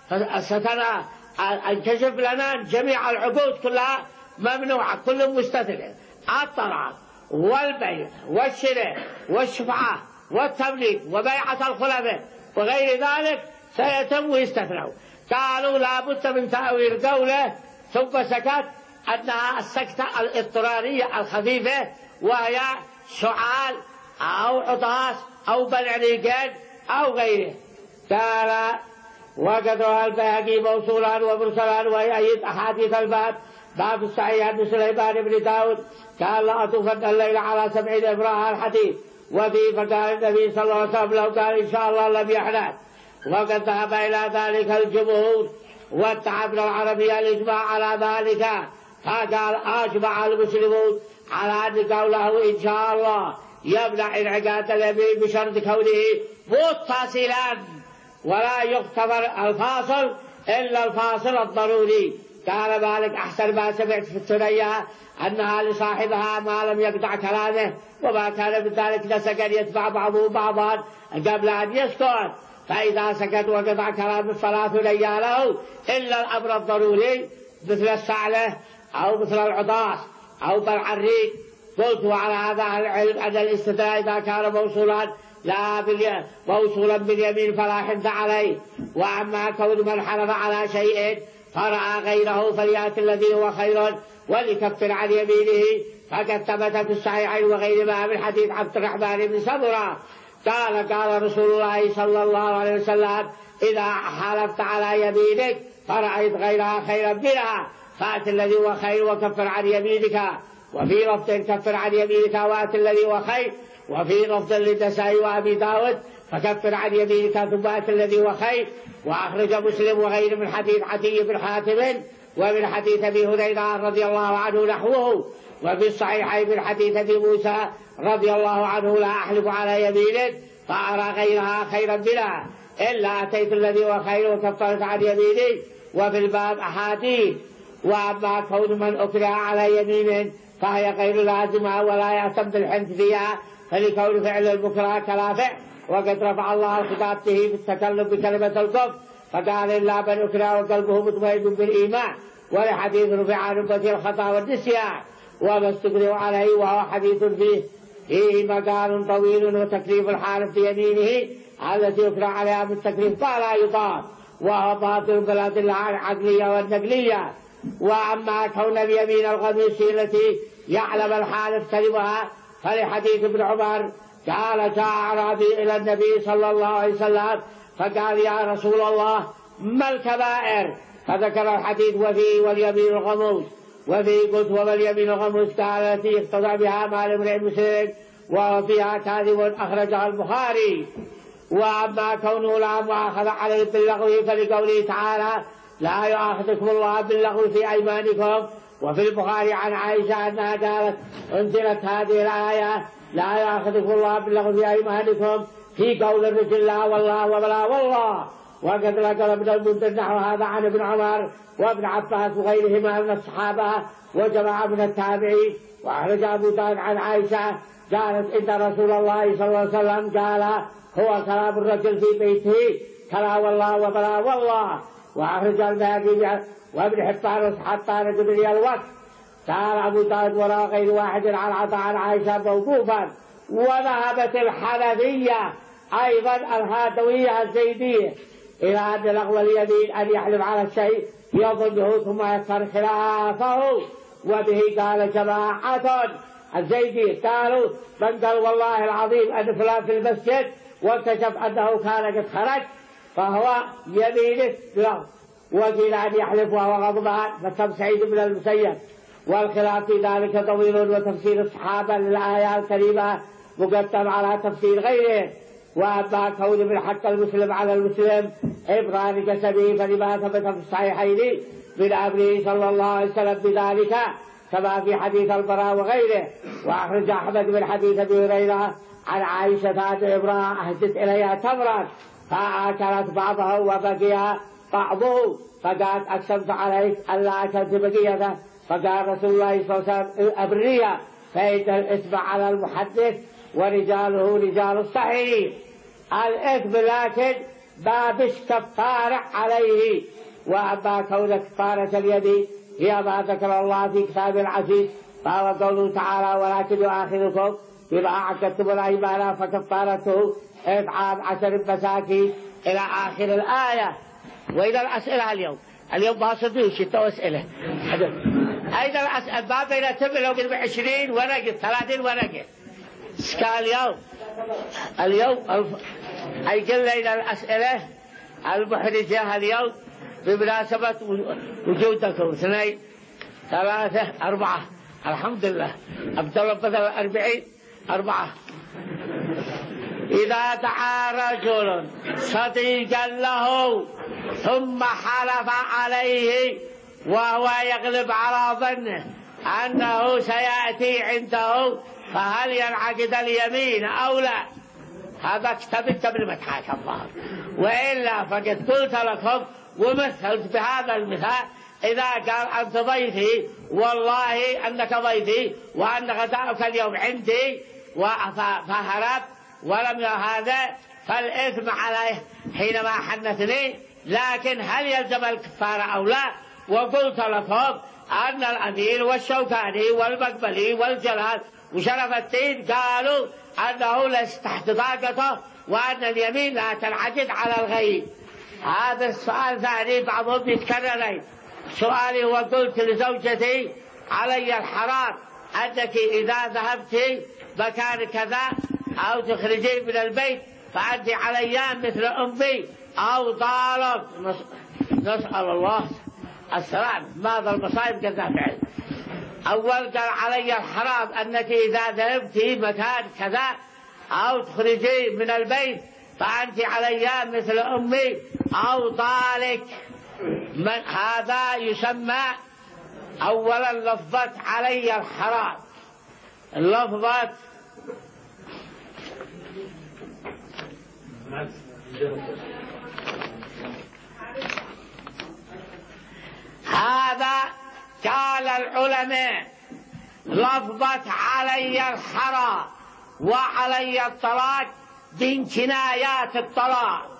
ستنا انكشف لنا جميع العقود كلها ممنوعة، كل مستثنى. الطلاق والبيع والشراء والشفعة والتمليك وبيعة الخلفاء وغير ذلك سيتم ويستثنوا. قالوا لا بد من تأويل قوله ثم سكت أنها السكتة الاضطرارية الخفيفة، وهي سعال أو عطاس أو بلع ريقين أو غيره. قال وقد روى البيهقي موصولا ومرسلا ويؤيد أحاديث الباب باب الصحيح عن سليمان بن داود قال لأطوفن الليل على سبعين امرأة الحديث وفي فقال النبي صلى الله عليه وسلم لو قال إن شاء الله لم يحدث. وقد ذهب إلى ذلك الجمهور واتبع العربية الإجماع على ذلك، فقال أجمع المسلمون على أن قوله إن شاء الله يمنع انعقاد اليمين بشرط كونه متصلا ولا يغتبر الفاصل إلا الفاصل الضروري. قال مالك أحسن ما سمعت في الثنية أنها لصاحبها ما لم يقطع كلامه، وما كان من ذلك نسكا يتبع بعضه بعضا قبل أن يسكت، فإذا سكت وقطع كلامه فلا ثنيا له إلا الأمر الضروري مثل السعلة أو مثل العطاس أو بلع الريق. قلت وعلى هذا العلم أن الاستثناء إذا كان موصولا لا موصولا باليمين فلا حنث عليه. وأما كون من حلف على شيء فرأى غيره فليأتي الذي هو خير وليكفر عن يمينه، فقد ثبت في الصحيحين وغيرهما من حديث عبد الرحمن بن سمرة قال قال رسول الله صلى الله عليه وسلم إذا حلفت على يمينك فرأيت غيرها خيرا منها فأت الذي هو خير وكفر عن يمينك. وفي لفظ كفر عن يمينك وأت الذي هو خير. وفي لفظ للنسائي وأبي داود فكفر عن يمينك ثم أت الذي هو خير. وأخرج مسلم وغيره من حديث عدي بن حاتم ومن حديث أبي هريرة رضي الله عنه نحوه. وفي الصحيحين من حديث أبي موسى رضي الله عنه لا أحلف على يمين فأرى غيرها خيرا منها إلا أتيت الذي هو خير وكفرت عن يميني. وفي الباب أحاديث. وأما كون من أكره على يمين فهي غير لازمة ولا يعتمد الحنث فيها فلكون فعل المكره كلافع. وقد رفع الله الخطاب به بالتكلم بكلمة الكفر فقال إلا من أكره وقلبه مطمئن بالإيمان، ولحديث رفع عن أمتي الخطأ والنسيان وما استكره عليه وهو حديث فيه فيه مقال طويل وتكليف الحالف بيمينه التي يكره عليها بالتكليف فلا يطاق وهو باطل بالأدلة العقلية والنقلية. وأما كون اليمين الغميس التي يعلم الحالف كلمها فلحديث ابن عمر قال جاء أعرابي إلى النبي صلى الله عليه وسلم فقال يا رسول الله ما الكبائر؟ فذكر الحديث وفيه واليمين الغموس. وفيه قلت وما اليمين الغموس؟ قال التي يقتضى بها مال امرئ مسلم وفيها كاذب أخرجها البخاري. وأما كونه لا مؤاخذة عليه باللغو فلقوله تعالى لا يؤاخذكم الله باللغو في أيمانكم. وفي البخاري عن عائشة أنها قالت أنزلت هذه الآية لا يؤاخذكم الله باللغو في أيمانكم في قول الرجل لا والله وبلا والله. وقد نقل ابن المنذر نحو هذا عن ابن عمر وابن عباس وغيرهما من الصحابة وجماعة من التابعين. وأخرج أبو داود عن عائشة قالت إن رسول الله صلى الله عليه وسلم قال هو كلام الرجل في بيته كلا والله وبلا والله. وأخرج البيهقي وابن حبان حتى نجد الوقت قال أبو داود ولا غير واحد عن عطاء عن عائشة موقوفا. وذهبت الحنفية أيضا الهادوية الزيدية إلى أن لغو اليمين أن يحلف على الشيء يظنه ثم يذكر خلافه. وبه قال جماعة الزيدي قالوا من قال والله العظيم أن فلان في المسجد واكتشف أنه كان قد خرج فهو يمينه له. وقيل أن يحلف وهو غضبان فكم سعيد بن المسيب. والخلاف في ذلك طويل وتفسير الصحابة للآية الكريمة مقدم على تفسير غيره. وأما كون من حق المسلم على المسلم إبرار كسبه فلما ثبت في الصحيحين من أمره صلى الله عليه وسلم بذلك كما في حديث البراء وغيره. وأخرج أحمد من حديث أبي هريرة عن عائشة أن امرأة أهدت إليها تمرا فأكلت بعضه وبقي بعضه فقالت أقسمت عليك ألا أكلت بقيته. فقال رسول الله صلى الله عليه وسلم أبرية فإن الإثم على المحدث ورجاله رجال الصحيح. الإثم لكن ما بش كفارة عليه. وأما كون كفارة اليد هي ما ذكر الله في كتاب العزيز فهو قوله تعالى ولكن يؤاخذكم بما عقدتم الأيمان فكفارته إطعام عشر مساكين إلى آخر الآية. وإذا الأسئلة اليوم اليوم باصدوا ستة أسئلة أيضا الأسئلة ما بين تم لو قد بعشرين ورقة ثلاثين ورقة. اليوم اليوم أيقل إلى الأسئلة المحرجة اليوم بمناسبة وجودكم. اثنين ثلاثة أربعة. الحمد لله. أبدأ مثلا أربعين أربعة. إذا دعا رجل صديقا له ثم حلف عليه وهو يغلب على ظنه أنه سيأتي عنده فهل ينعقد اليمين أو لا؟ هذا كتبت قبل ما تحاكم الله، وإلا فقد قلت لكم ومثلت بهذا المثال. إذا قال أنت ضيفي والله أنك ضيفي وأن غداؤك اليوم عندي فهرب ولم هذا فالإثم عليه حينما حنثني، لكن هل يلزم الكفارة أو لا؟ وقلت لكم أن الأمير والشوكاني والمقبلي والجلال وشرف الدين قالوا أنه ليس تحت طاقته وأن اليمين لا تنعقد على الغيب. هذا السؤال ثاني بعضهم يتكرر. سؤالي وقلت لزوجتي علي الحرام أنك إذا ذهبت مكان كذا أو تخرجي من البيت فأنت علي مثل أمي أو ضارب. نسأل الله السلام. ماذا المصائب قد فعل؟ أول قال علي الحرام أنك إذا ذهبت مكان كذا أو تخرجي من البيت فأنت علي مثل أمي أو ضالك. من هذا يسمى أولا لفظة علي الحرام. اللفظة هذا قال العلماء لفظة علي الحرام وعلي الطلاق من كنايات الطلاق.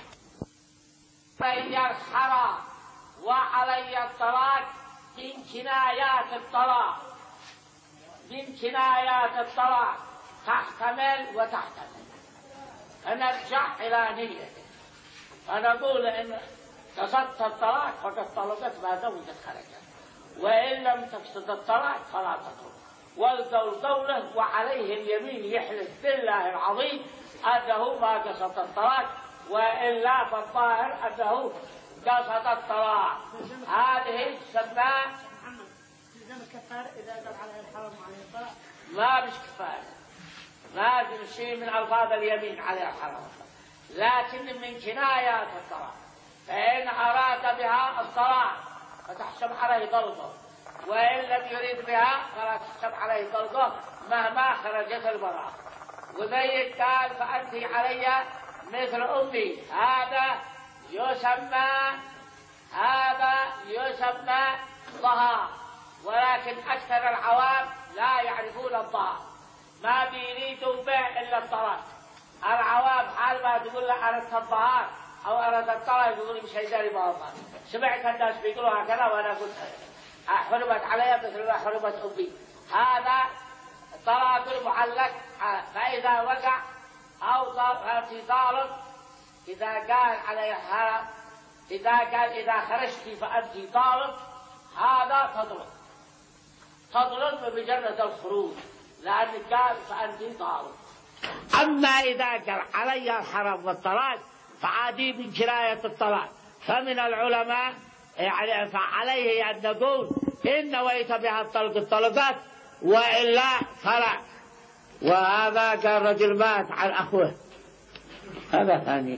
علي الحرام وعلي الطلاق من كنايات الطلاق. من كنايات الطلاق تحتمل وتحتمل. فنرجع إلى نيته فنقول إن قصدت الطلاق فقد طلقت ما زوجت خرجت، وإن لم تقصد الطلاق فلا تطلق. والقول قوله وعليه اليمين يحلف بالله العظيم أنه ما قصد الطلاق، وإلا فالظاهر أنه قصد الطلاق. هذه تسمى الكفارة إذا قال عليه الحرام وعليه الطلاق. ما مش كفارة، لازم شيء من ألفاظ اليمين عليه الحرام، لكن من كنايات الطلاق. فإن أراد بها الطلاق فتحسب عليه طلقه، وإن لم يريد بها فلا تحسب عليه طلقه مهما خرجت المرأة. وذلك قال فأنت علي مثل أمي. هذا يسمى هذا يسمى ظهار، ولكن أكثر العوام لا يعرفون الظهار، ما بيريدوا به إلا الطلاق. العوام حال ما تقول له أردت الظهار أو أردت الطلاق يقول مش هيداري بابا. سمعت الناس بيقولوا هكذا وأنا قلت حرمت علي مثل ما حرمت أمي. هذا طلاق المعلق. فإذا وقع أو في طالب إذا قال علي حرام، إذا قال إذا خرجت فأنت طالب، هذا تطلق تطلق بمجرد الخروج، لأنك قال فأنت طالب. أما إذا قال علي الحرام والطلاق فعادي من كناية الطلاق. فمن العلماء يعني فعليه أن نقول إن نويت بها الطلق الطلقات وإلا فلا. وهذا قال رجل مات عن أخوه. هذا ثاني.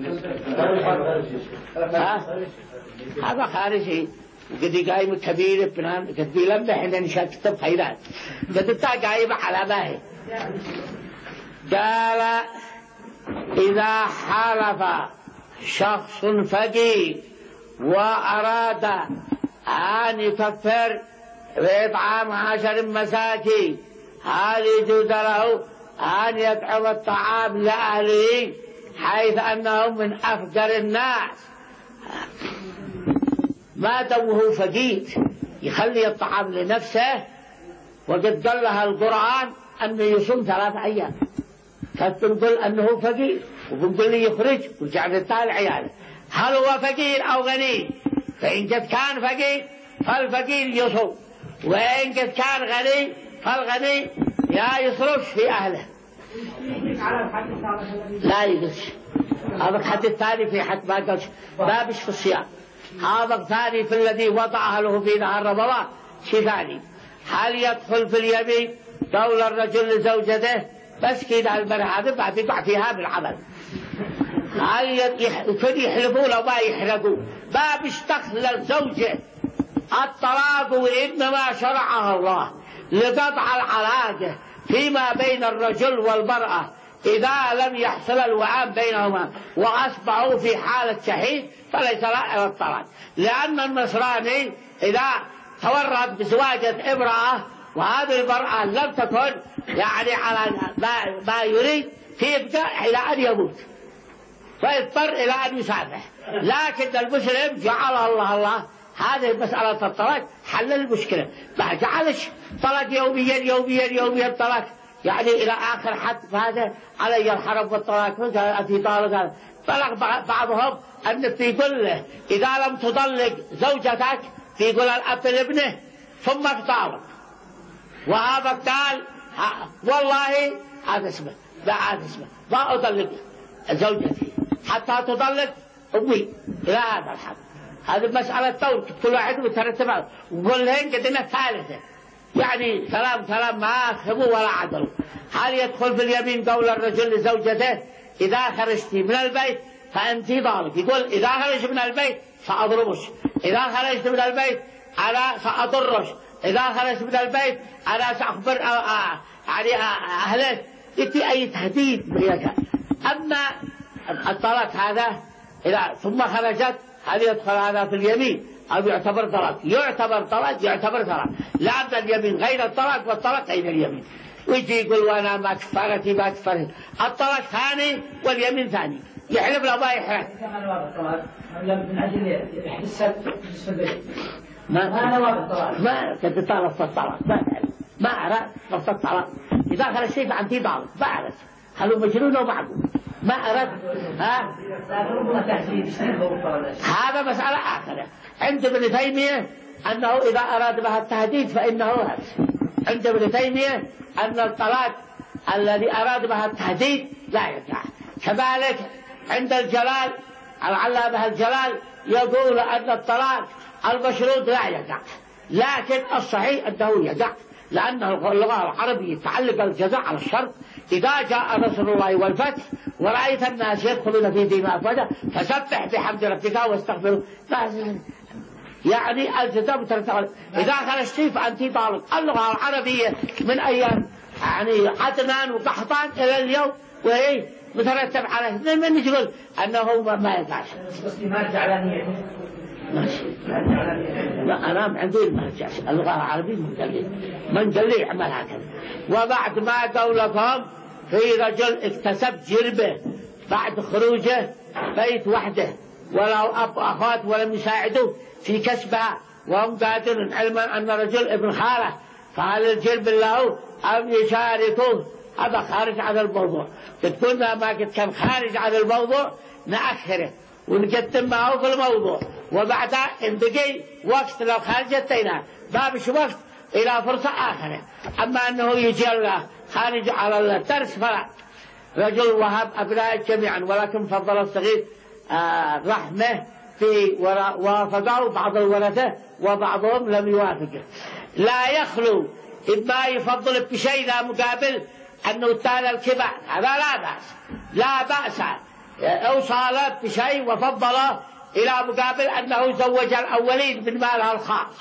هذا خارجي قد قايم كبير بنان قد بيلمح إن نشاط كتب خيرات قد تا قايم على باهي. قال إذا حلف شخص فقير وأراد أن يكفر بإطعام عشر مساكين هل يجوز له أن يطعم الطعام لأهله حيث أنهم من أفقر الناس؟ ما دوه فقير يخلي الطعام لنفسه، وقد قال لها القرآن أنه يصوم ثلاث أيام. فبنقول أنه فقير وبنقول لي يخرج وجعل التال عياله. هل هو فقير أو غني؟ فإن قد كان فقير فالفقير يصوم، وإن قد كان غني فالغني يا يصرف في أهله. على الحد الثالث. لا يقص. هذا الحد الثاني في حد ما قالش ما بش في الصيام. هذا الثاني في الذي وضع أهله في نهار رمضان شيء ثاني. هل يدخل في اليمين قول الرجل لزوجته بس كذا المرأة هذا بعد يقع فيها بالعمل. هل يكون يحلفون أو ما يحرقوا ما بيستخل الزوجة الطلاق وإنما شرعها الله لقطع العلاقة فيما بين الرجل والمرأة إذا لم يحصل الوئام بينهما وأصبحوا في حالة شهيد فليس له الطلاق. لأن النصراني إذا تورط بزواجة امرأة وهذه المرأة لم تكن يعني على ما, ما يريد فيبقى إلى أن يموت فيضطر إلى أن يسامح. لكن المسلم جعلها الله الله هذه مسألة الطلاق حل المشكلة ما جعلش طلاق يوميا يوميا يوميا طلاق يعني إلى آخر حد هذا علي الحرب والطلاق في طالق. طلق بعضهم أن يقول له إذا لم تطلق زوجتك يقول الأب لابنه ثم اطلق وهذا قال والله هذا اسمه لا هذا اسمه ما أطلق زوجتي حتى تطلق أمي إلى هذا الحد. هذه مسألة طول كل واحد مترتب وقول لهم قدنا ثالثة يعني كلام كلام ما خبوا ولا عدلوا. هل يدخل في اليمين قول الرجل لزوجته إذا خرجت من البيت فأنت ضالك يقول إذا خرجت من البيت سأضربش إذا خرجت من البيت أنا سأضرش إذا خرجت من البيت أنا سأخبر يعني أهلك يأتي أي تهديد بريك. أما الطلاق هذا إذا ثم خرجت هل يدخل هذا في اليمين أو يعتبر طلاق؟ يعتبر طلاق يعتبر طلاق لأن اليمين غير الطلاق والطلاق غير اليمين. ويجي يقول وانا ما كفرتي ما كفرت الطلاق ثاني واليمين ثاني يحلف له ما يحلف. من أجل يحبس البيت ما ما نواب الطلاق ما كنت طالب الطلاق ما ما أرى لفظ الطلاق إذا خرج شيء فأنتي ضال ما أرد خلوا مجنون ومعقول ما أرد ها هذا مسألة آخرة. عند ابن تيمية أنه إذا أراد بها التهديد فإنه هذا. عند ابن تيمية أن الطلاق الذي أراد بها التهديد لا يرجع. كذلك عند الجلال العلامة الجلال يقول أن الطلاق المشروط لا يقع لكن الصحيح أنه يقع لأن اللغة العربية تعلق الجزاء على الشرط. إذا جاء نصر الله والفتح ورأيت الناس يدخلون في دين أفواجا فسبح بحمد ربك واستغفره يعني الجزاء مترتب. إذا خرجتي فأنت طالق. اللغة العربية من أيام يعني عدنان وقحطان إلى اليوم وهي مترتب عليه من يقول أنه ما يقعش ما رجع لاني ماشي. لا أنا عندي ما رجعش اللغة العربية من قال من قال لي يعمل هكذا. وبعد ما قولكم في رجل اكتسب جربه بعد خروجه بيت وحده ولو أب أخوات ولم يساعدوه في كسبها وهم قادرون علما أن رجل ابن خاله فهل الجرب له أم يشاركوه هذا خارج عن الموضوع. تكون ما قد كان خارج عن الموضوع نأخره ونقدم معه في الموضوع وبعدها إن بقي وقت لو خارجتنا ما بش وقت إلى فرصة آخرة. أما أنه يجي الله خارج على الدرس فلا. رجل وهب أبناء جميعا ولكن فضل الصغير آه رحمه في وافقوا بعض الورثة وبعضهم لم يوافقه. لا يخلو إما يفضل بشيء لا مقابل أنه تال الكبع هذا لا بأس لا بأس أوصل بشيء وفضل إلى مقابل أنه زوج الأولين من مالها الخاص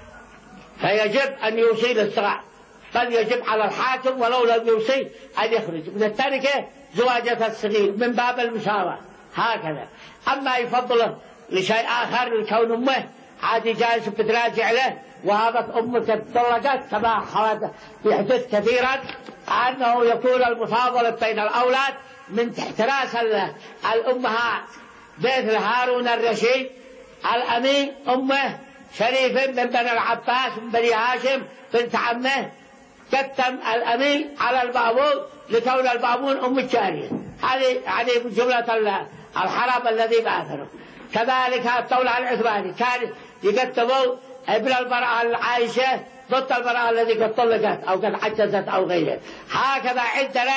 فيجب أن يوصي للصغار بل يجب على الحاكم ولو لم يوصي أن يخرج من التركة زواجة الصغير من باب المساواة هكذا. أما يفضل لشيء آخر لكون أمه عادي جالس بتراجع له وهذا أمك طلقت كما يحدث كثيرا أنه يكون المفاضلة بين الأولاد من تحت راس الأمهات مثل هارون الرشيد الأمين أمه شريف من بني العباس من بني هاشم بنت عمه كتم الأمين على البابون لكون البابون أم الجارية هذه يعني جملة الحرام الذي بآثره. كذلك الدولة العثماني كان يكتبوا ابن المرأة العائشة ضد المرأة التي قد طلقت أو قد عجزت أو غيره. هكذا عندنا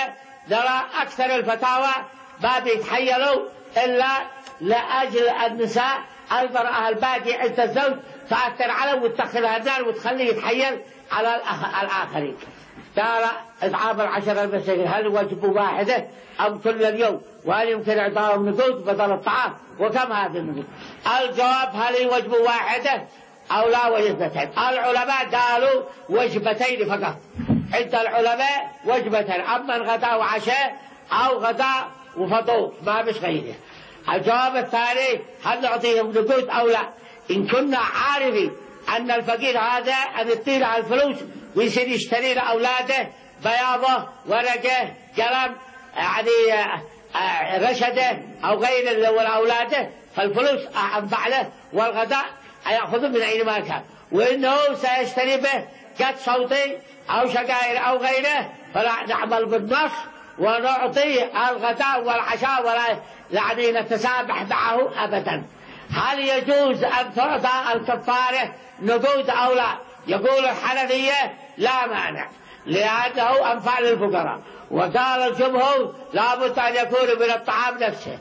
نرى أكثر الفتاوى ما بيتحيلوا إلا لأجل النساء المرأة الباقي عند الزوج تأثر عليه وتدخلها النار وتخليه يتحيل على الآخرين. ترى إطعام العشرة المساكين هل وجب واحدة أم كل اليوم؟ وهل يمكن إعطائهم نقود بدل الطعام؟ وكم هذه النقود؟ الجواب هل وجب واحدة أو لا وجبتين؟ العلماء قالوا وجبتين فقط. عند العلماء وجبتين، أما الغداء وعشاء أو غداء وفطور ما مش غيره. الجواب الثاني هل نعطيهم نقود أو لا؟ إن كنا عارفين أن الفقير هذا أن يطير على الفلوس ويصير يشتري لأولاده بياضة ورقة قلم يعني رشدة أو غير الأولاده فالفلوس أنفع له، والغداء يأخذه من أي ما كان، وإنه سيشتري به قد صوتي أو شجائر أو غيره فلا نعمل بالنص ونعطيه الغداء والعشاء ولا يعني نتسامح معه أبدا. هل يجوز أن تعطى الكفارة نقود أو لا؟ يقول الحنفية لا مانع لأنه أنفع للفقراء، وقال الجمهور لا بد أن يكون من الطعام نفسه.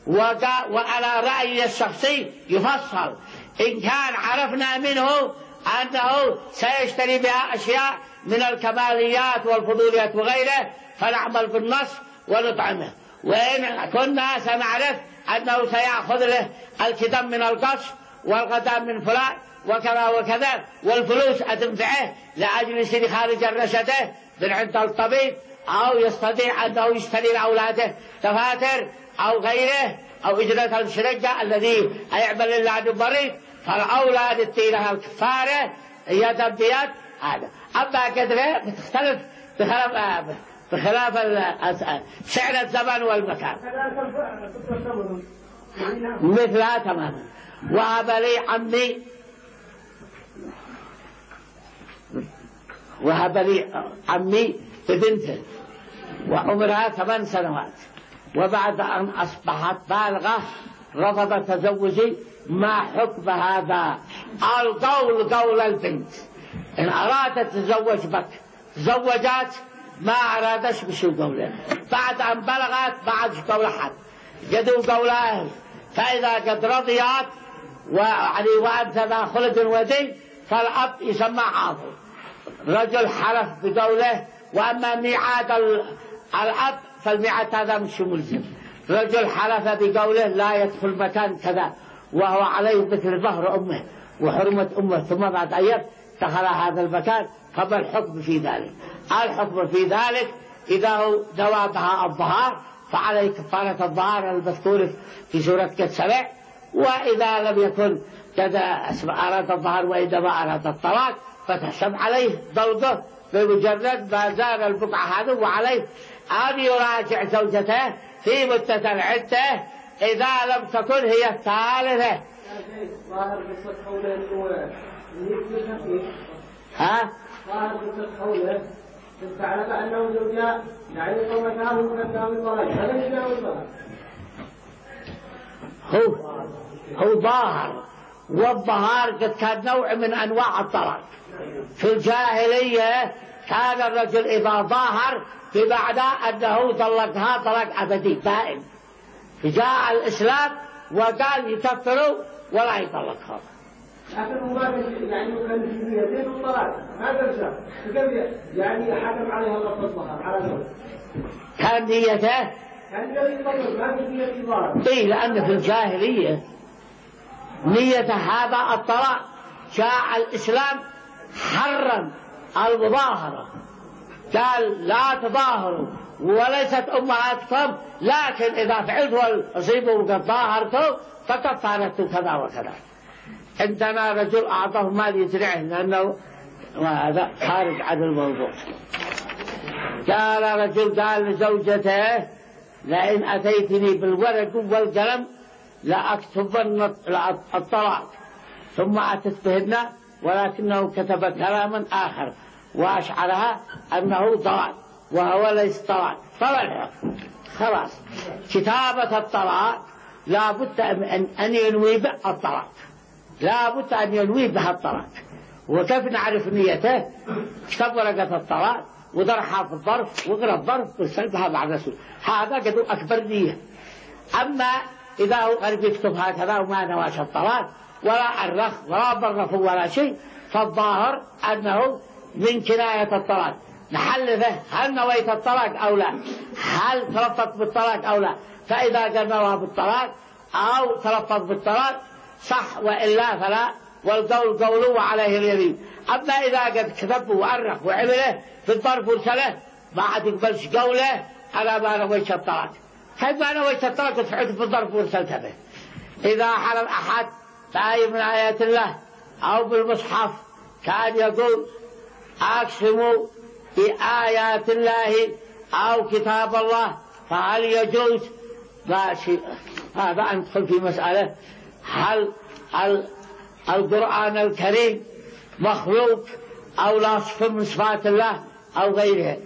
وعلى رأيي الشخصي يفصل إن كان عرفنا منه أنه سيشتري بها أشياء من الكماليات والفضوليات وغيره فنعمل بالنص ونطعمه، وإن كنا سنعرف أنه سيأخذ له الكدم من القش والغداء من فلان وكذا وكذا والفلوس أتنفعه لأجل يصير خارج الرشدة من عند الطبيب أو يستطيع أنه يشتري لأولاده دفاتر أو غيره أو إجرة الشركة الذي يعمل الله عن المريض، فالأولاد التيلها الكفارة يدا بيد هذا. أما كذا بتختلف بخلاف بخلاف سعر الزمن والمكان مثلها تماما. وهب لي عمي وهب لي عمي ببنته وعمرها ثمان سنوات، وبعد أن أصبحت بالغة رفضت تزوجي. ما حكم هذا؟ القول قول البنت، إن أرادت تزوج بك تزوجت، ما أرادش بشو قوله. بعد أن بلغت بعد قول حد قدوا قوله، فإذا قد رضيت ويعني وأنت ذا خلد ودين فالأب يسمى عاضل. رجل حلف بقوله، وأما ميعاد الأب فالميعاد هذا مش ملزم. رجل حلف بقوله لا يدخل مكان كذا وهو عليه مثل ظهر أمه وحرمة أمه، ثم بعد أيام دخل هذا المكان، فما الحكم في ذلك؟ الحكم في ذلك إذا هو دوابها الظهار فعليه كفارة الظهار المذكورة في سورة السبع، وإذا لم يكن قد أراد الظهر وإنما أراد الطلاق فتحسب عليه ضربه بمجرد ما زال البقعة هذا، وعليه أن يراجع زوجته في مدة العدة إذا لم تكن هي الثالثة. ها؟ ظاهر قصة قوله تعلم أنه زوجها يعني قومتها وكتاب الظاهر، هذا الإجماع والظاهر هو هو ظاهر، والظهار قد كان نوع من أنواع الطلاق. في الجاهلية كان الرجل إذا ظاهر بمعنى أنه طلقها طلاق أبدي دائم، جاء الإسلام وقال يكفروا ولا يطلقها. لكن هو يعني كان في نيتين الطلاق ما ترجع، يعني حكم عليها الله الظهر على زوج. كان نيته كان يطلق ما في نية الظهر. إيه، لأن في الجاهلية نية هذا الطلاق، جاء الإسلام حرم المظاهرة، قال لا تظاهروا وليست أمهاتكم، لكن إذا فعلتوا الأصيب وقد ظاهرتوا فكفارته كذا وكذا. عندنا رجل أعطاه مال يزرعه لأنه وهذا خارج عن الموضوع. قال رجل قال لزوجته لئن أتيتني بالورق والقلم لأكتبن الطلاق، ثم أتت بهن ولكنه كتب كلاما آخر وأشعرها أنه طلاق وهو ليس طلاق، فلا خلاص. كتابة الطلاق لا بد أن ينوي به الطلاق، لا بد أن ينوي بها الطلاق. وكيف نعرف نيته؟ كتب ورقة الطلاق وضرحها في الظرف واقرأ الظرف وارسلتها بعد رسول. هذا قد أكبر نية. أما إذا هو قريب يكتب هكذا وما نواش الطلاق ولا الرخ ولا ضرف ولا شيء، فالظاهر أنه من كناية الطلاق. نحلفه هل نويت الطلاق أو لا، هل تلفظت بالطلاق أو لا. فإذا قال نوى بالطلاق أو تلفظ بالطلاق صح، وإلا فلا، والقول قوله وعليه اليمين. أما إذا قد كذب وأرخ وعمله في الظرف ورسله ما عاد يقبلش قوله على ما نويت الطلاق. كيف ما نويت الطلاق وتفعل في الظرف ورسلته به؟ إذا حلم أحد بآية من آيات الله أو بالمصحف كان يقول أقسموا بآيات الله أو كتاب الله، فهل يجوز؟ ماشي. هذا ندخل في مسألة هل القرآن الكريم مخلوق أو لا صفة من صفات الله أو غيرها.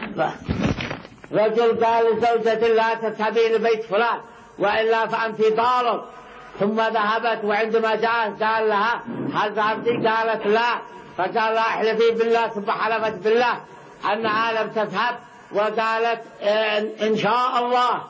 رجل قال لزوجته لا تذهبي لبيت فلان وإلا فأنت ضالة، ثم ذهبت وعندما جاءت قال لها هل ذهبتي؟ قالت لا، فقال لها احلفي بالله، ثم حلفت بالله أنها لم تذهب وقالت إن شاء الله.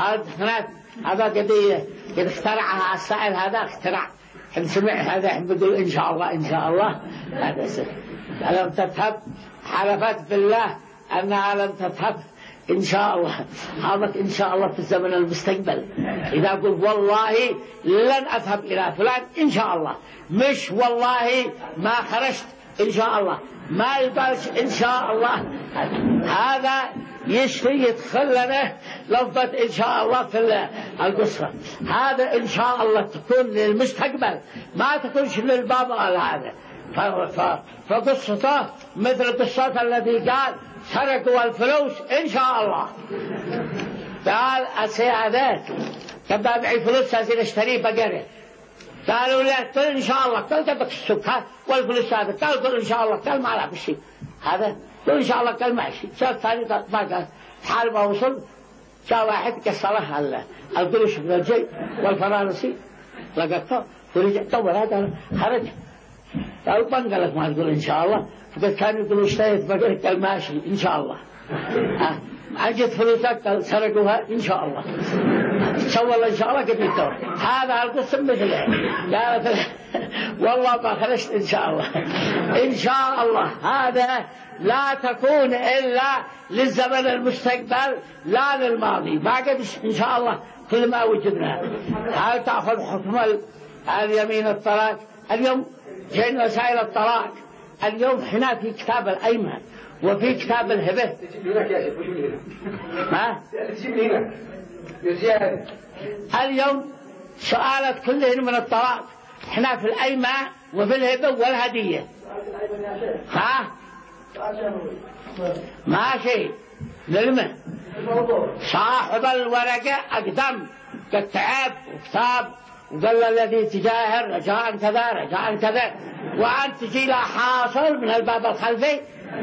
هذا قضية قد اخترعها السائل، هذا اخترع حين سمع هذا حين بيقول إن شاء الله إن شاء الله. هذا سر لم تذهب، حلفت بالله أنها لم تذهب إن شاء الله. هذا إن شاء الله في الزمن المستقبل. إذا قلت والله لن أذهب إلى فلان إن شاء الله، مش والله ما خرجت إن شاء الله، ما يقالش إن شاء الله. هذا يشفي يدخل لنا لفظة إن شاء الله في القصة. هذا إن شاء الله تكون للمستقبل، ما تكونش للباب هذا. فقصته مثل قصة الذي قال سرقوا الفلوس إن شاء الله. قال أسي هذاك كبا معي فلوس هذه اشتري بقرة، قالوا له قل إن شاء الله، قل قبك السكر والفلوس هذا، قال قل إن شاء الله، قال ما على بشيء هذا، قل إن شاء الله، قال ما شيء. شاف ثاني ما قال حال ما وصل جاء واحد كسره القروش من الجي والفرنسي لقطه ورجع دور هذا خرج. قال من قال لك ما تقول إن شاء الله؟ فقال كانوا يقولوا اشتريت بقرة، قال ماشي إن شاء الله. أجت فلوسك قال سرقوها إن شاء الله، سوى الله إن شاء الله قد يتوه. هذا القسم مثله قالت والله ما خرجت إن شاء الله. إن شاء الله هذا لا تكون إلا للزمن المستقبل لا للماضي، ما قد إن شاء الله كل ما وجدنا. هل تأخذ حكم اليمين الطلاق؟ اليوم جئنا وسائل الطلاق اليوم هنا في كتاب الأيمان وفي كتاب الهبة. ما؟ اليوم سؤالت كلهن من الطلاق احنا في الأيمان وفي الهبة والهدية. ها؟ ماشي نلمه. صاحب الورقة أقدم قد تعب وكتاب وقال الذي تجاهر رجاء كذا رجاء كذا، وأنت تجي لا حاصل من الباب الخلفي.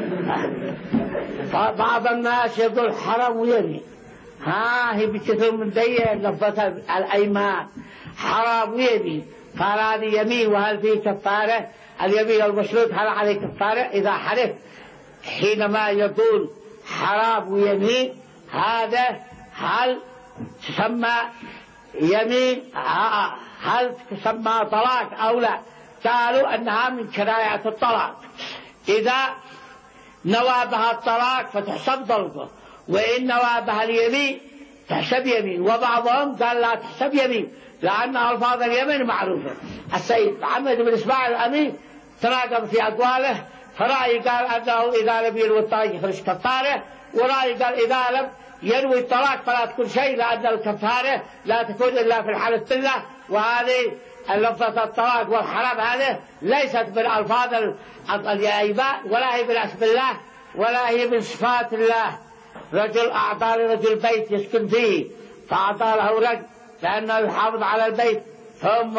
فبعض الناس يقول حرام ويمين، ها هي بكثر من ديه لفظة الأيمان حرام ويمين، قال هذه يمين وهل فيه كفارة؟ اليمين المشروط هل عليه كفارة؟ إذا حلف حينما يقول حرام ويمين هذا هل تسمى يمين، هل تسمى طلاق أو لا؟ قالوا أنها من كناية الطلاق. إذا نوى بها الطلاق فتحسب ضربه، وإن نوى بها اليمين تحسب يمين. وبعضهم قال لا تحسب يمين لأن ألفاظ اليمين معروفة. السيد محمد بن إسماعيل الأمين تناقض في أقواله، فرأي قال أنه إذا لم ينوي الطلاق يخرج كفارة، ورأي قال إذا لم ينوي الطلاق فلا تكون شيء، لأن الكفارة لا تكون إلا في الحلف بالله. وهذه اللفظة الطلاق والحرام هذه ليست من ألفاظ الأيمان ولا هي من اسم الله ولا هي من صفات الله. رجل أعطى لرجل بيت يسكن فيه فأعطى له رجل لأنه يحافظ على البيت، ثم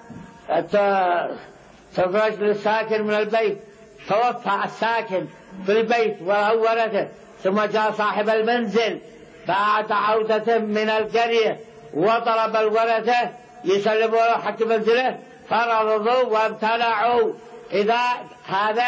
الرجل الساكن من البيت توفى الساكن في البيت وهو ورثه، ثم جاء صاحب المنزل بعد عودة من القرية وطلب الورثة يسلموا له حق منزله، فرضوا وامتنعوا. إذا هذا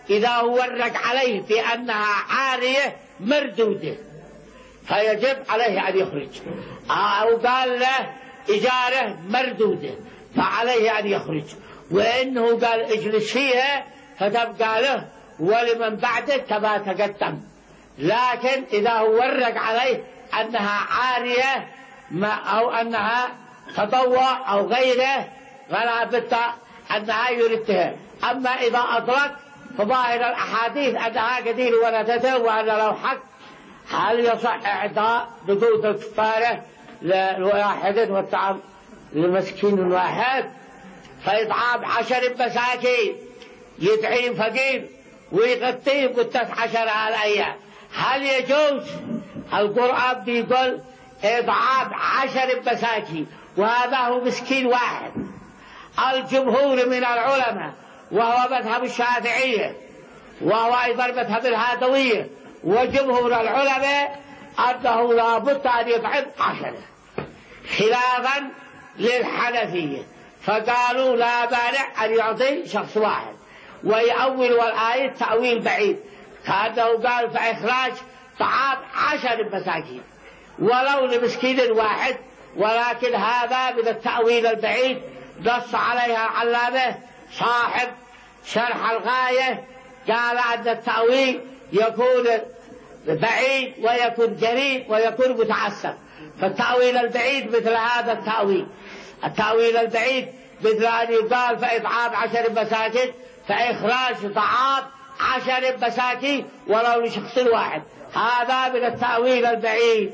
إذا هو ورق عليه بأنها عارية مردودة فيجب عليه أن يخرج، أو قال له إجارة مردودة فعليه أن يخرج، وإنه قال اجلس فيها فتبقى له ولمن بعده كما تقدم. لكن إذا هو ورق عليه أنها عارية أو أنها تطوع أو غيره فلا بد أنها يردها. أما إذا أطلق فظاهر الأحاديث أنها قدير ولدته وأن له حق، هل يصح إعطاء بدون الكفارة لواحد والطعام لمسكين واحد؟ فإطعام عشر مساكين يدعي فقير ويغطيه قدة عشر على الأيام، هل يجوز؟ القرآن بيقول إطعام عشر مساكين وهذا هو مسكين واحد. الجمهور من العلماء وهو مذهب الشافعية وهو أيضا مذهب الهادوية وجمهور العلماء أنه لا بد أن يطعم عشرة، خلافا للحنفية فقالوا لا مانع أن يعطي شخص واحد، ويأول الآية تأويل بعيد كأنه قال فإخراج طعام عشر مساكين ولو لمسكين واحد، ولكن هذا من التأويل البعيد نص عليها علامة صاحب شرح الغاية، قال أن التأويل يكون بعيد ويكون جريء ويكون متعسف. فالتأويل البعيد مثل هذا التأويل، التأويل البعيد مثل أن يقال فإطعام عشر مساكين فإخراج طعام عشر مساكين ولو لشخص واحد، هذا من التأويل البعيد.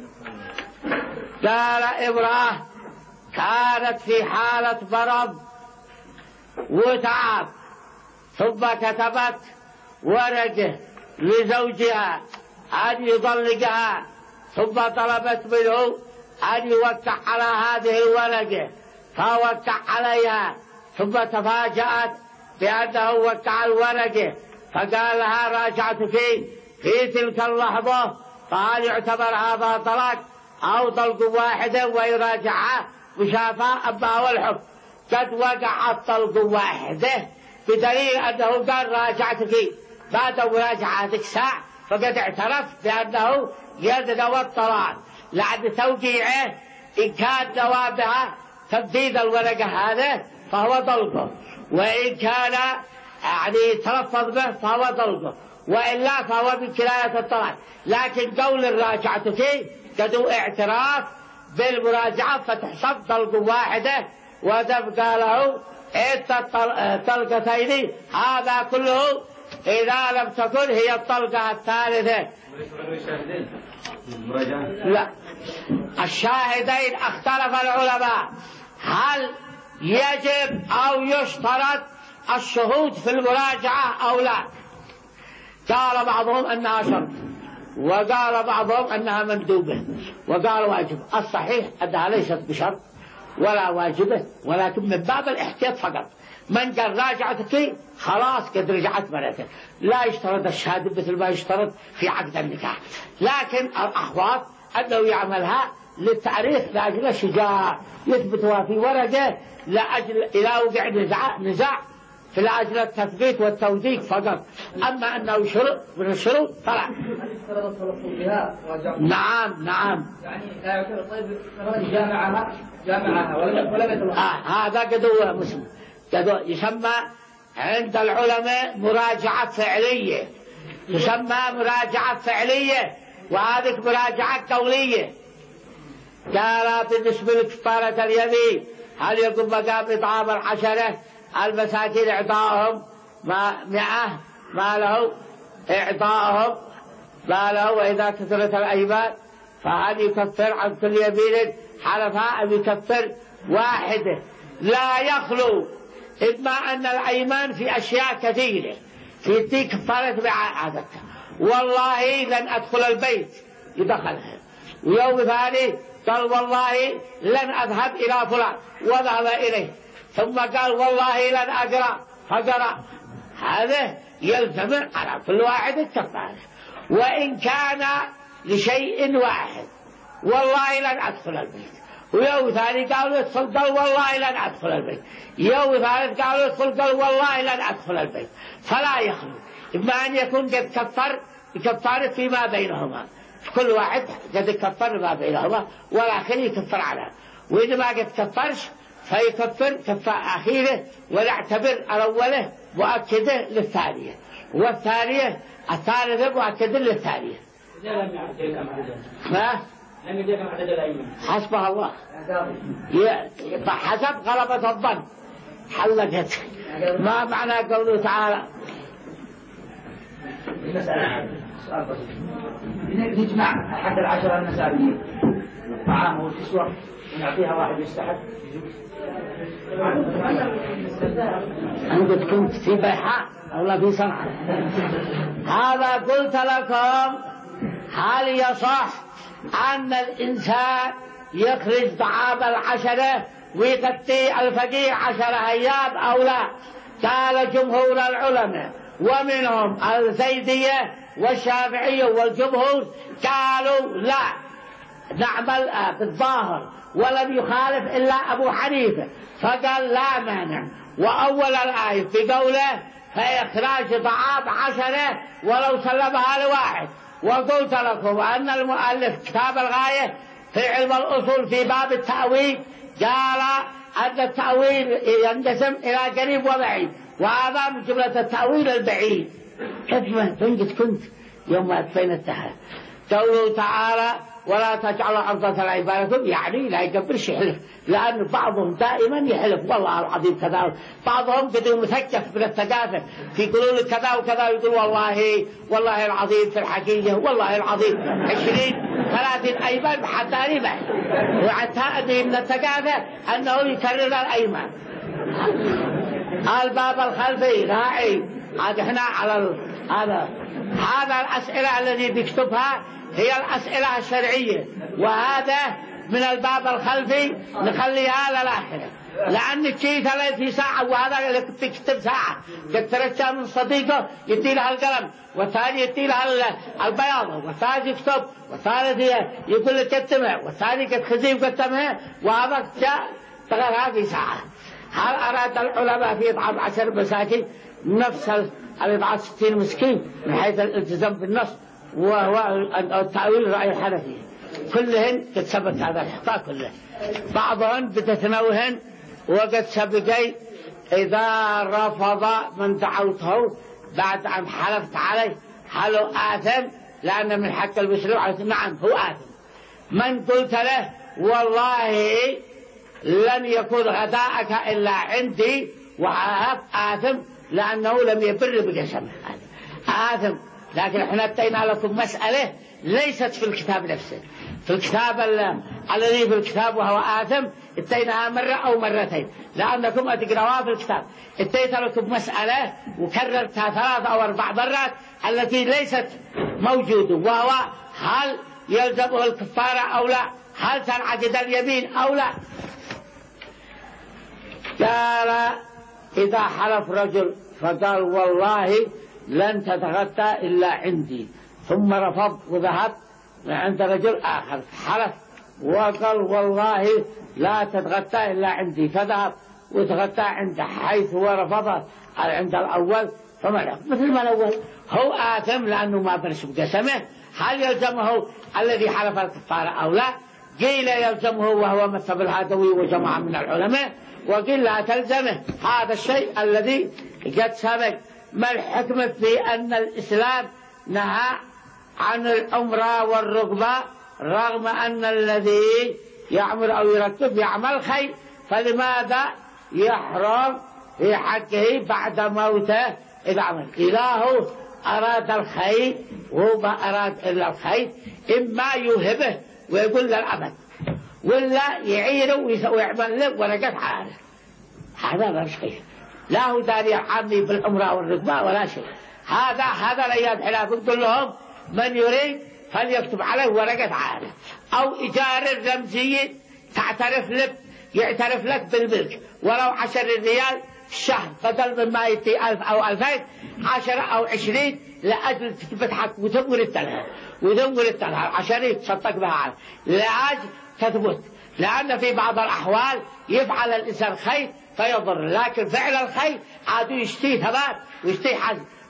قال امرأة كانت في حالة مرض وتعب ثم كتبت ورقة لزوجها أن يطلقها، ثم طلبت منه أن يوقع على هذه الورقة فوقع عليها، ثم تفاجأت بأنه وقع الورقة فقال لها راجعتك في تلك اللحظة، فهل يعتبر هذا طلاق أو طلق واحدة ويراجعها مشافاة أما هو الحكم؟ قد وقع الطلق واحدة بدليل أنه قال راجعتك بعد مراجعتك ساعة، فقد اعترف بأنه يدنوى الطلاق لعد توقيعه إن كان نوابها تبديد الورقة هذا فهو طلقه، وإن كان يعني تلفظ به فهو طلقه، وإلا فهو من كناية الطلاق. لكن قول الراجعتك قد اعتراف بالمراجعة فتحسب طلق واحدة وتبقى له الطلقتين، هذا كله إذا لم تكن هي الطلقة الثالثة. لا، الشاهدين اختلف العلماء هل يجب أو يشترط الشهود في المراجعة أو لا. قال بعضهم أنها شرط وقال بعضهم أنها مندوبة وقال واجب. الصحيح أنها ليست بشرط ولا واجبة، ولكن من باب الاحتياط فقط. من قال راجعتك خلاص قد رجعت مرته، لا يشترط الشهادة مثل ما يشترط في عقد النكاح، لكن الأحوط أنه يعملها للتعريف لأجل الشجاع، يثبتها في ورقة لأجل إذا وقع نزاع نزاع في لأجل التثبيت والتوثيق فقط. أما أنه شروط من الشروط فلا. نعم نعم. يعني لا يعتبر طيب جامعها جامعها ولا ولا آه هذا قدوة مسلم، قدوة يسمى عند العلماء مراجعة فعلية، تسمى مراجعة فعلية، وهذه مراجعة قولية. قال بالنسبة لكفارة اليمين هل يقوم مقام إطعام العشرة المساكين إعطاءهم ما مئة ما له إعطاءهم ما له، وإذا كثرت الأيمان فهل يكفر عن كل يمين حلفها أم يكفر واحدة؟ لا يخلو، إما أن الأيمان في أشياء كثيرة في دي كفارة بعادتها، والله لن أدخل البيت يدخلها، ويوم ثاني قال والله لن أذهب إلى فلان وذهب إليه، ثم قال والله لن أقرأ فقرأ، هذا يلزم على كل واحد الكفارة. وإن كان لشيء واحد والله لن أدخل البيت، ويوم ثاني قالوا يدخل قال والله لن أدخل البيت، يوم ثالث قالوا يدخل قال والله لن أدخل البيت، فلا يخلو إما أن يكون قد كفر كفارة فيما بينهما، كل واحد قد كفر ما بينهما والآخر يكفر على، وإذا ما قد كفرش فيكفر كفار أخيره ويعتبر الأوله مؤكده للثانية، والثانية الثالثة مؤكده للثانية. ما؟ حسبها الله حسب غلبة الظن حلقت. ما معنى قوله تعالى نجمع أحد العشرة المساكين طعامه والكسوة ونعطيها واحد يستحق. أنا قلت كنت في بيحاء والله في صنعاء. هذا قلت لكم هل يصح أن الإنسان يخرج طعام العشرة ويغطي الفقير عشرة أيام أو لا؟ قال جمهور العلماء ومنهم الزيدية والشافعية والجمهور قالوا لا، نعمل بالظاهر، ولم يخالف إلا أبو حنيفة فقال لا مانع. وأول الآية في قوله فإخراج طعام عشرة ولو سلمها لواحد. وقلت لكم أن المؤلف كتاب الغاية في علم الأصول في باب التأويل قال أن التأويل ينقسم إلى قريب وبعيد، وهذا من جملة التأويل البعيد. كيف ما كنت يوم أدفين التحى قوله تعالى ولا تجعلوا عرضة لأيمانكم، يعني لا يقبلش يحلف، لأن بعضهم دائما يحلف والله العظيم كذا، بعضهم قد مثقف من الثقافة في يقولون كذا وكذا، يقول والله والله العظيم في الحقيقة والله العظيم عشرين ثلاثين أيمان حتى ربع، وعتاء من الثقافة أنه يكرر الأيمان. الباب الخلفي راعي عاد هنا على هذا هذا الأسئلة التي بيكتبها هي الأسئلة الشرعية، وهذا من الباب الخلفي نخليها للآخرة، لأن الشيء ثلاثين ساعة وهذا اللي تكتب ساعة تترجى من صديقه يدي لها القلم، والثاني يدي لها البياض، والثالث يكتب، والثالث يقول لك كتمها، والثاني قد خزي وكتمها، وهذا جاء تغيرها في ساعة. هل أراد العلماء في إطعام عشر مساكين نفس الإطعام ستين مسكين من حيث الالتزام بالنص وهو التأويل رأي الحنفي؟ كلهن قد سبق هذا الخطأ كله، بعضهن بتتنوهن وقد سبقي إذا رفض من دعوته بعد أن حلفت عليه هل آثم؟ لأن من حق المسلم عليه نعم هو آثم. من قلت له والله لن يكون غداءك إلا عندي وهذا آثم، لأنه لم يبر بقسمه آثم. لكن احنا اتينا لكم مسألة ليست في الكتاب نفسه، في الكتاب الذي في الكتاب وهو آثم اتيناها مرة أو مرتين لأنكم أتقرأوها في الكتاب. اتيت لكم مسألة وكررتها ثلاث أو أربع مرات التي ليست موجودة، وهو هل يلزمه الكفارة أو لا، هل تنعقد اليمين أو لا. قال إذا حلف رجل فقال والله لن تتغدى إلا عندي، ثم رفض وذهب عند رجل آخر حلف وقال والله لا تتغدى إلا عندي، فذهب وتغدى عنده حيث هو رفض عند الأول، فمنع مثل ما الأول هو آثم لأنه ما برش بقسمه. هل يلزمه الذي حلف الكفارة أو لا؟ قيل يلزمه وهو مذهب الهادوي وجماعة من العلماء، وقيل لا تلزمه. هذا الشيء الذي قد سبق. ما الحكمة في أن الإسلام نهى عن العمرة والركبة رغم أن الذي يعمر أو يركب يعمل خير، فلماذا يحرم في حقه بعد موته إذا عمل؟ إله أراد الخير وهو ما أراد إلا الخير، إما يوهبه ويقول له الأبد، ولا يعيره ويعمل له ورقة عاله. هذا لا شيء، لا هو داري عامي بالعمرة والركبة ولا شيء. هذا هذا الأيام حلاف يقول لهم من يريد فليكتب عليه ورقة عاله أو إيجار رمزية تعترف لك يعترف لك بالملك ولو عشر ريال في الشهر، بدل مما يتي ألف أو ألفين عشرة أو عشرين لأجل تفتحك وتمر التلها وتمر التلها عشان يتصدق بها عنه لأجل تثبت. لأن في بعض الأحوال يفعل الإنسان خير فيضر، لكن فعل الخير عاد يشتي ثبات ويشتي حزم،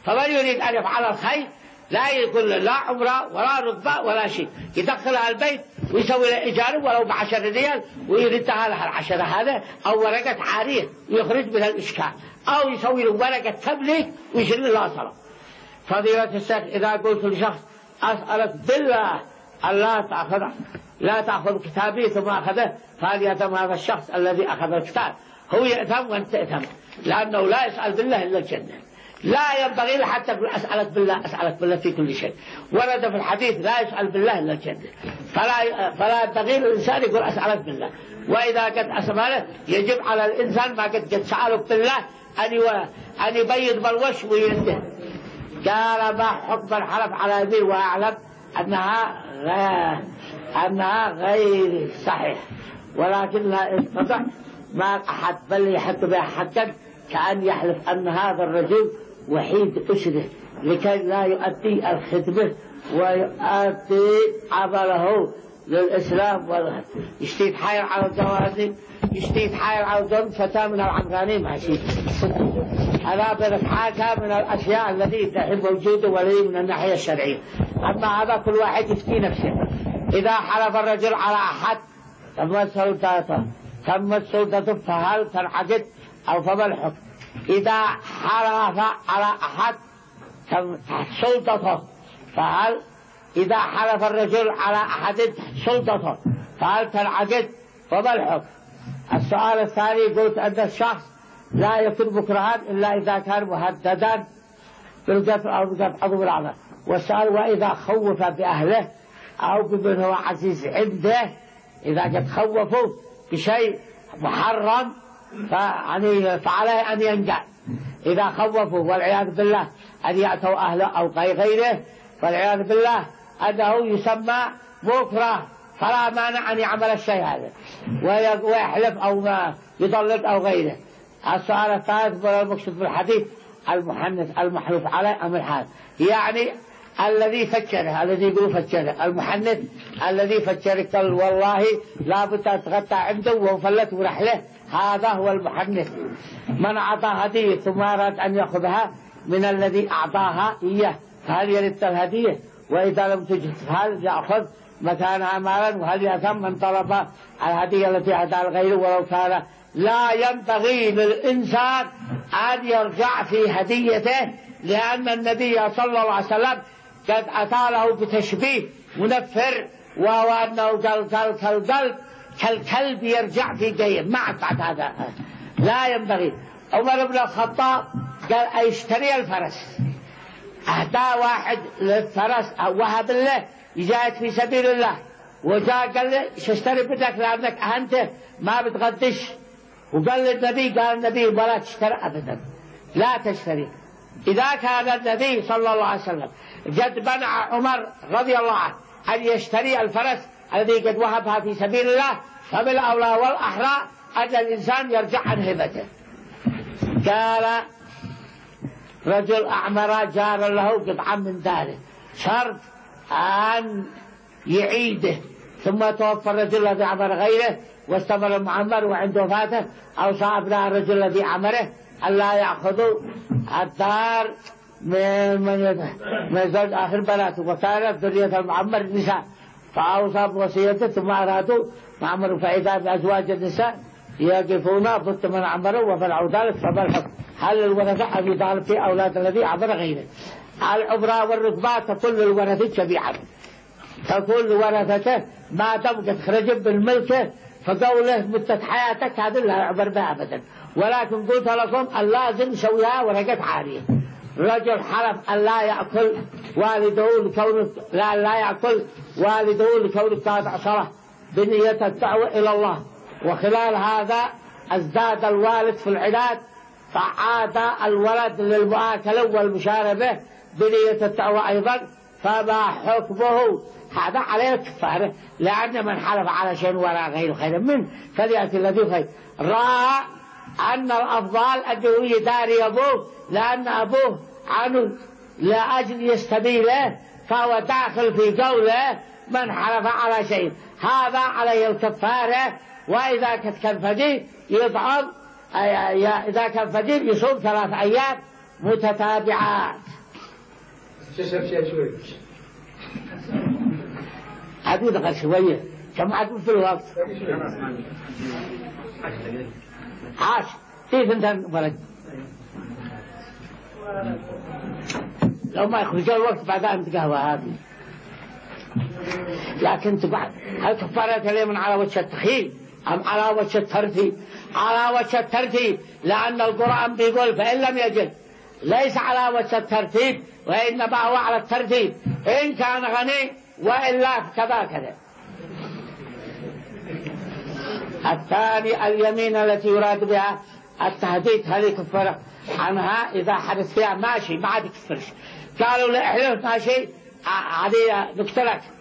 فمن يريد أن يفعل الخير لا يقول لا عمرة ولا ركبة ولا شيء، يدخلها البيت ويسوي له إيجار ولو بعشر ريال ويردها لها العشرة هذا، أو ورقة عارية ويخرج منها الإشكال، أو يسوي له ورقة تبليغ ويشيل لها صلاة. فضيلة الشيخ إذا قلت لشخص أسألك بالله ألا تأخذ لا تأخذ كتابي ثم أخذه، فليأتم هذا الشخص الذي أخذ الكتاب، هو يأتم وأنت تأتم، لأنه لا يسأل بالله إلا الجنة. لا ينبغي له حتى يقول أسألك بالله أسألك بالله في كل شيء، ورد في الحديث لا يسأل بالله إلا الجنة، فلا فلا ينبغي للإنسان يقول أسألك بالله. وإذا قد أسأله يجب على الإنسان ما قد قد سألك بالله أن أن يبيض بالوش ويرده. قال ما حكم الحلف على يمين وأعلم أنها غير أنها غير صحيح، ولكن لا يستطيع ما أحد بل يحط بها حقا، كأن يحلف أن هذا الرجل وحيد أسره لكي لا يؤدي الخدمة ويؤدي عمله للإسلام، ويشتي يتحايل على الجوازي يشتي يتحايل على الجنب فتاة من العنقانين ماشي. هذا بالحاجة من الأشياء التي تحب وجوده ولي من الناحية الشرعية. أما هذا كل واحد يفتي نفسه. إذا حلف الرجل على أحد تمت سلطته تمت سلطته فهل تنعقد أو فما الحكم؟ إذا حلف على أحد تمت سلطته فهل إذا حلف الرجل على أحد سلطته فهل تنعقد فما الحكم؟ السؤال الثاني قلت أن الشخص لا يكون مكرها إلا إذا كان مهددا بالقتل أو بقطع عضو الأعضاء. والسؤال وإذا خوف بأهله أو بمن هو عزيز عنده، إذا قد خوفوا بشيء محرم فعني فعليه أن ينجع. إذا خوفوا والعياذ بالله أن يأتوا أهله أو غيره فالعياذ بالله أنه يسمى مكره، فلا مانع أن يعمل الشيء هذا ويحلف أو ما يضلل أو غيره. السؤال الثالث والمقصود بالحديث المحنث المحلوف عليه أم الحال، يعني الذي فجره الذي يقول فجره المحنث الذي فجره قال والله لا بد تغطى عنده وفلت ورحله، هذا هو المحنث. من أعطى هدية ثم أراد أن يأخذها من الذي أعطاها إياه فهل يرد الهدية؟ وإذا لم تجد هل يأخذ مكانها مالا؟ وهل يأثم من طلب الهدية التي أهداها الغير ولو كان؟ لا ينبغي للإنسان أن يرجع في هديته، لأن النبي صلى الله عليه وسلم قد أتى له بتشبيه منفر، وهو أنه كالقلب كالقلب كالكلب يرجع في قيم. ما بعد هذا لا ينبغي. عمر بن الخطاب قال أيشتري الفرس، أهدى واحد للفرس أو وهب له يجاهد في سبيل الله، وجاء قال له شاشتري بدك لأنك أهنته ما بتغدش، وقال للنبي قال النبي ولا تشتري أبدا لا تشتري. إذا كان النبي صلى الله عليه وسلم قد منع عمر رضي الله عنه أن يشتري الفرس الذي قد وهبها في سبيل الله، فبالأولى والأحرى أن الإنسان يرجع عن هبته. قال رجل أعمر جار له قطعا من داره شرط أن يعيده، ثم توفى الرجل الذي عمر غيره واستمر المعمر وعند وفاته أوصى أبناء الرجل الذي عمره ألا يأخذوا الدار من من من زوج آخر بناته، وكانت ذرية المعمر النساء، فأوصى بوصيته ثم أرادوا معمر فإذا بأزواج النساء يقفون ضد من عمروا وفعلوا ذلك فما الحكم؟ هل الورثة أن يطالب في أولاد الذي عمر غيره؟ العبرة والركبات تكون للورثة جميعا، تكون لورثته ما دام قد خرج بالملك، فقوله مدة حياتك هذه لا يعبر بها أبدا. ولكن قلت لكم اللازم سويها ورقة عارية. رجل حلف أن لا يأكل والده لكونه لا لا يأكل والده لكونه قاطع صلاة بنية الدعوة إلى الله، وخلال هذا ازداد الوالد في العناد فعاد الولد للمؤاكلة والمشاربة بنية الدعوة أيضا، فما حكمه؟ هذا عليه كفارة، لأن من حلف على شيء ولا غير خير منه فليأتي الذي خير. رأى أن الأفضل أنه يداري أبوه لأن أبوه عنه لأجل يستبيله، فهو داخل في قوله من حلف على شيء، هذا عليه الكفارة. وإذا كان فقير يطعم، إذا كان فقير يصوم ثلاث أيام متتابعات. تشرب شيء شوي عاد يدخل شوية كم عاد في الوقت عاش كيف انت ولد لو ما يخرج الوقت بعدين تقهوى هذه لكن تبعد هل كفارة اليمن على وجه التخيل أم على وجه الترتيب؟ على وجه الترتيب، لأن القرآن بيقول فإن لم يجد ليس على وجه الترتيب وإنما هو على الترتيب إن كان غني وإلا كذا كذا. الثاني اليمين التي يراد بها التهديد، هل يكفر عنها إذا حدث فيها ماشي ما عاد يكفرش. قالوا له احلف ماشي عادي نقتلك